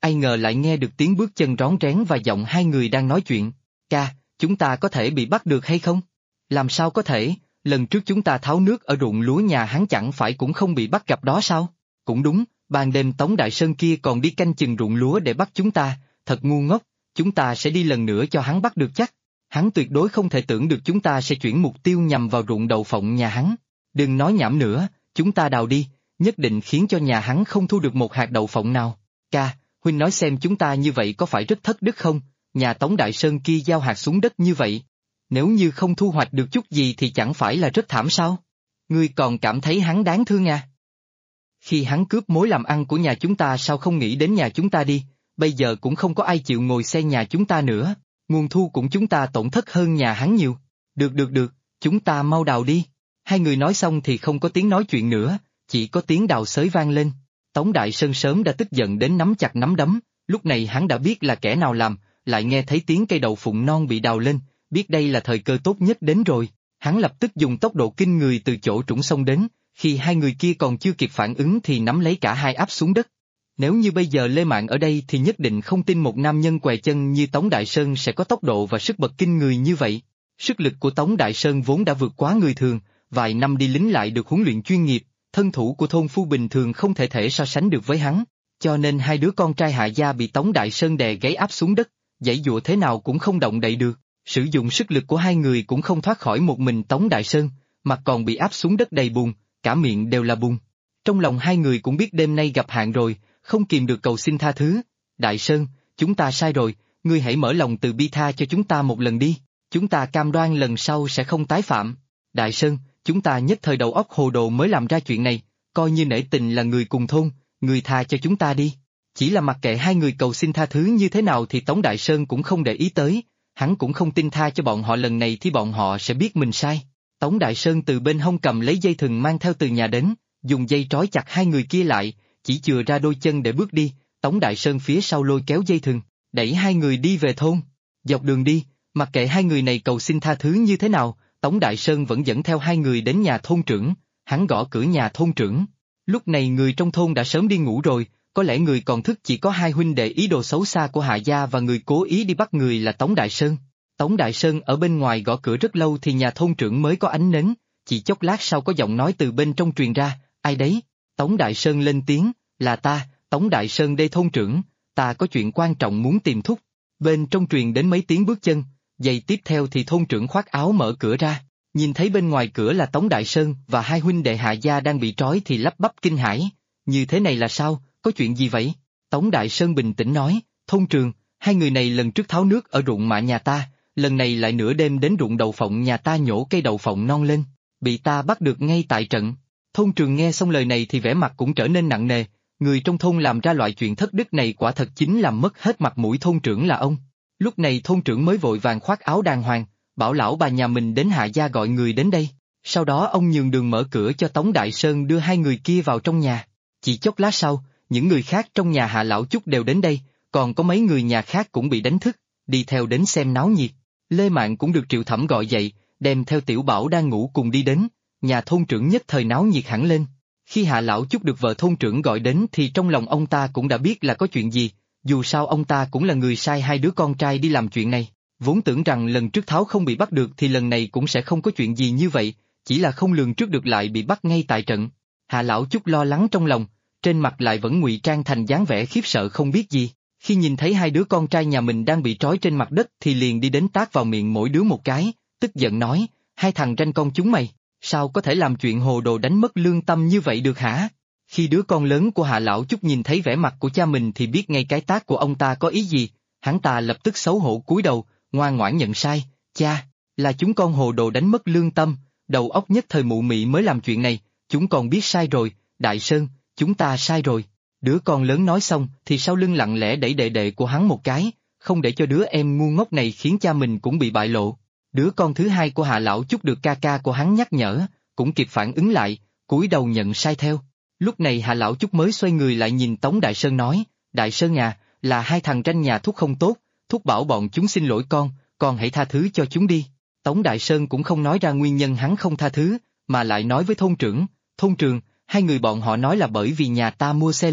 Speaker 2: ai ngờ lại nghe được tiếng bước chân rón rén và giọng hai người đang nói chuyện. Ca, chúng ta có thể bị bắt được hay không? Làm sao có thể, lần trước chúng ta tháo nước ở ruộng lúa nhà hắn chẳng phải cũng không bị bắt gặp đó sao? Cũng đúng, ban đêm Tống Đại Sơn kia còn đi canh chừng ruộng lúa để bắt chúng ta, thật ngu ngốc, chúng ta sẽ đi lần nữa cho hắn bắt được chắc. Hắn tuyệt đối không thể tưởng được chúng ta sẽ chuyển mục tiêu nhằm vào ruộng đậu phộng nhà hắn. Đừng nói nhảm nữa, chúng ta đào đi, nhất định khiến cho nhà hắn không thu được một hạt đậu phộng nào. Ca, huynh nói xem chúng ta như vậy có phải rất thất đức không? Nhà Tống Đại Sơn kia gieo hạt xuống đất như vậy. Nếu như không thu hoạch được chút gì thì chẳng phải là rất thảm sao? Ngươi còn cảm thấy hắn đáng thương à? Khi hắn cướp mối làm ăn của nhà chúng ta sao không nghĩ đến nhà chúng ta đi, bây giờ cũng không có ai chịu ngồi xe nhà chúng ta nữa, nguồn thu cũng chúng ta tổn thất hơn nhà hắn nhiều. Được, chúng ta mau đào đi. Hai người nói xong thì không có tiếng nói chuyện nữa, chỉ có tiếng đào xới vang lên. Tống Đại Sơn sớm đã tức giận đến nắm chặt nắm đấm, lúc này hắn đã biết là kẻ nào làm, lại nghe thấy tiếng cây đậu phụng non bị đào lên, biết đây là thời cơ tốt nhất đến rồi. Hắn lập tức dùng tốc độ kinh người từ chỗ trũng sông đến, khi hai người kia còn chưa kịp phản ứng thì nắm lấy cả hai áp xuống đất. Nếu như bây giờ Lê Mạn ở đây thì nhất định không tin một nam nhân què chân như Tống Đại Sơn sẽ có tốc độ và sức bật kinh người như vậy. Sức lực của Tống Đại Sơn vốn đã vượt quá người thường, vài năm đi lính lại được huấn luyện chuyên nghiệp, thân thủ của thôn phu bình thường không thể so sánh được với hắn, cho nên hai đứa con trai Hạ gia bị Tống Đại Sơn đè gáy áp xuống đất, giãy giụa thế nào cũng không động đậy được. Sử dụng sức lực của hai người cũng không thoát khỏi một mình Tống Đại Sơn, mặt còn bị áp xuống đất đầy bùn, cả miệng đều là bùn. Trong lòng hai người cũng biết đêm nay gặp hạn rồi, không kìm được cầu xin tha thứ. Đại Sơn, chúng ta sai rồi, ngươi hãy mở lòng từ bi tha cho chúng ta một lần đi, chúng ta cam đoan lần sau sẽ không tái phạm. Đại Sơn, chúng ta nhất thời đầu óc hồ đồ mới làm ra chuyện này, coi như nể tình là người cùng thôn, ngươi tha cho chúng ta đi. Chỉ là mặc kệ hai người cầu xin tha thứ như thế nào thì Tống Đại Sơn cũng không để ý tới, hắn cũng không tin tha cho bọn họ lần này thì bọn họ sẽ biết mình sai. Tống Đại Sơn từ bên hông cầm lấy dây thừng mang theo từ nhà đến, dùng dây trói chặt hai người kia lại, chỉ chừa ra đôi chân để bước đi, Tống Đại Sơn phía sau lôi kéo dây thừng, đẩy hai người đi về thôn. Dọc đường đi, mặc kệ hai người này cầu xin tha thứ như thế nào, Tống Đại Sơn vẫn dẫn theo hai người đến nhà thôn trưởng, hắn gõ cửa nhà thôn trưởng. Lúc này người trong thôn đã sớm đi ngủ rồi, có lẽ người còn thức chỉ có hai huynh đệ ý đồ xấu xa của Hạ gia và người cố ý đi bắt người là Tống Đại Sơn. Tống Đại Sơn ở bên ngoài gõ cửa rất lâu thì nhà thôn trưởng mới có ánh nến, chỉ chốc lát sau có giọng nói từ bên trong truyền ra, ai đấy? Tống Đại Sơn lên tiếng, là ta, Tống Đại Sơn đây thôn trưởng, ta có chuyện quan trọng muốn tìm thúc. Bên trong truyền đến mấy tiếng bước chân, giây tiếp theo thì thôn trưởng khoác áo mở cửa ra, nhìn thấy bên ngoài cửa là Tống Đại Sơn và hai huynh đệ Hạ gia đang bị trói thì lắp bắp kinh hãi, như thế này là sao, có chuyện gì vậy? Tống Đại Sơn bình tĩnh nói, thôn trưởng, hai người này lần trước tháo nước ở ruộng mạ nhà ta, lần này lại nửa đêm đến ruộng đậu phộng nhà ta nhổ cây đậu phộng non lên, bị ta bắt được ngay tại trận. Thôn trưởng nghe xong lời này thì vẻ mặt cũng trở nên nặng nề, người trong thôn làm ra loại chuyện thất đức này quả thật chính làm mất hết mặt mũi thôn trưởng là ông. Lúc này thôn trưởng mới vội vàng khoác áo đàng hoàng, bảo lão bà nhà mình đến Hạ gia gọi người đến đây, sau đó ông nhường đường mở cửa cho Tống Đại Sơn đưa hai người kia vào trong nhà. Chỉ chốc lát sau, những người khác trong nhà Hạ Lão Chúc đều đến đây, còn có mấy người nhà khác cũng bị đánh thức, đi theo đến xem náo nhiệt. Lê Mạn cũng được Triệu Thẩm gọi dậy, đem theo Tiểu Bảo đang ngủ cùng đi đến, nhà thôn trưởng nhất thời náo nhiệt hẳn lên. Khi Hạ Lão Chúc được vợ thôn trưởng gọi đến thì trong lòng ông ta cũng đã biết là có chuyện gì, dù sao ông ta cũng là người sai hai đứa con trai đi làm chuyện này, vốn tưởng rằng lần trước Tháo không bị bắt được thì lần này cũng sẽ không có chuyện gì như vậy, chỉ là không lường trước được lại bị bắt ngay tại trận. Hạ Lão Chúc lo lắng trong lòng, trên mặt lại vẫn ngụy trang thành dáng vẻ khiếp sợ không biết gì, khi nhìn thấy hai đứa con trai nhà mình đang bị trói trên mặt đất thì liền đi đến tát vào miệng mỗi đứa một cái, tức giận nói, hai thằng ranh con chúng mày, sao có thể làm chuyện hồ đồ đánh mất lương tâm như vậy được hả? Khi đứa con lớn của Hạ Lão Chúc nhìn thấy vẻ mặt của cha mình thì biết ngay cái tát của ông ta có ý gì, hắn ta lập tức xấu hổ cúi đầu, ngoan ngoãn nhận sai, cha, là chúng con hồ đồ đánh mất lương tâm, đầu óc nhất thời mụ mị mới làm chuyện này, chúng con biết sai rồi, Đại Sơn, chúng ta sai rồi. Đứa con lớn nói xong thì sau lưng lặng lẽ đẩy đệ đệ của hắn một cái, không để cho đứa em ngu ngốc này khiến cha mình cũng bị bại lộ. Đứa con thứ hai của Hạ Lão Chúc được ca ca của hắn nhắc nhở, cũng kịp phản ứng lại, cúi đầu nhận sai theo. Lúc này Hạ Lão Chúc mới xoay người lại nhìn Tống Đại Sơn nói, Đại Sơn à, là hai thằng tranh nhà thúc không tốt, thúc bảo bọn chúng xin lỗi con hãy tha thứ cho chúng đi. Tống Đại Sơn cũng không nói ra nguyên nhân hắn không tha thứ, mà lại nói với thôn trưởng, hai người bọn họ nói là bởi vì nhà ta mua xe lừa,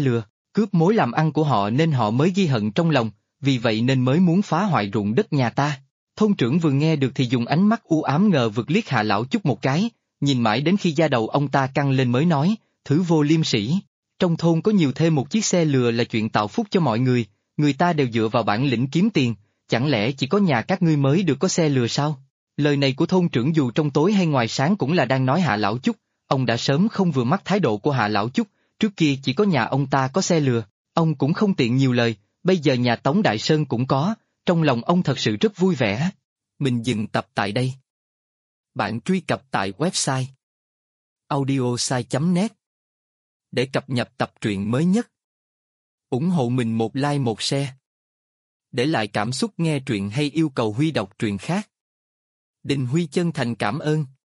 Speaker 2: cướp mối làm ăn của họ nên họ mới ghi hận trong lòng, vì vậy nên mới muốn phá hoại ruộng đất nhà ta. Thôn trưởng vừa nghe được thì dùng ánh mắt u ám ngờ vực liếc Hạ Lão Chúc một cái, nhìn mãi đến khi da đầu ông ta căng lên mới nói, thứ vô liêm sỉ. Trong thôn có nhiều thêm một chiếc xe lừa là chuyện tạo phúc cho mọi người ta đều dựa vào bản lĩnh kiếm tiền, chẳng lẽ chỉ có nhà các ngươi mới được có xe lừa sao? Lời này của thôn trưởng dù trong tối hay ngoài sáng cũng là đang nói Hạ Lão Chúc, ông đã sớm không vừa mắt thái độ của Hạ Lão Chúc, trước kia chỉ có nhà ông ta có xe lừa, ông cũng không tiện nhiều lời, bây giờ nhà Tống Đại Sơn cũng có, trong lòng ông thật sự rất vui vẻ. Mình dừng tập tại đây. Bạn truy cập tại website audiosai.net để cập nhật tập truyện mới nhất. Ủng hộ mình một like một share. Để lại cảm xúc nghe truyện hay yêu cầu Huy đọc truyện khác. Đình Huy chân thành cảm ơn.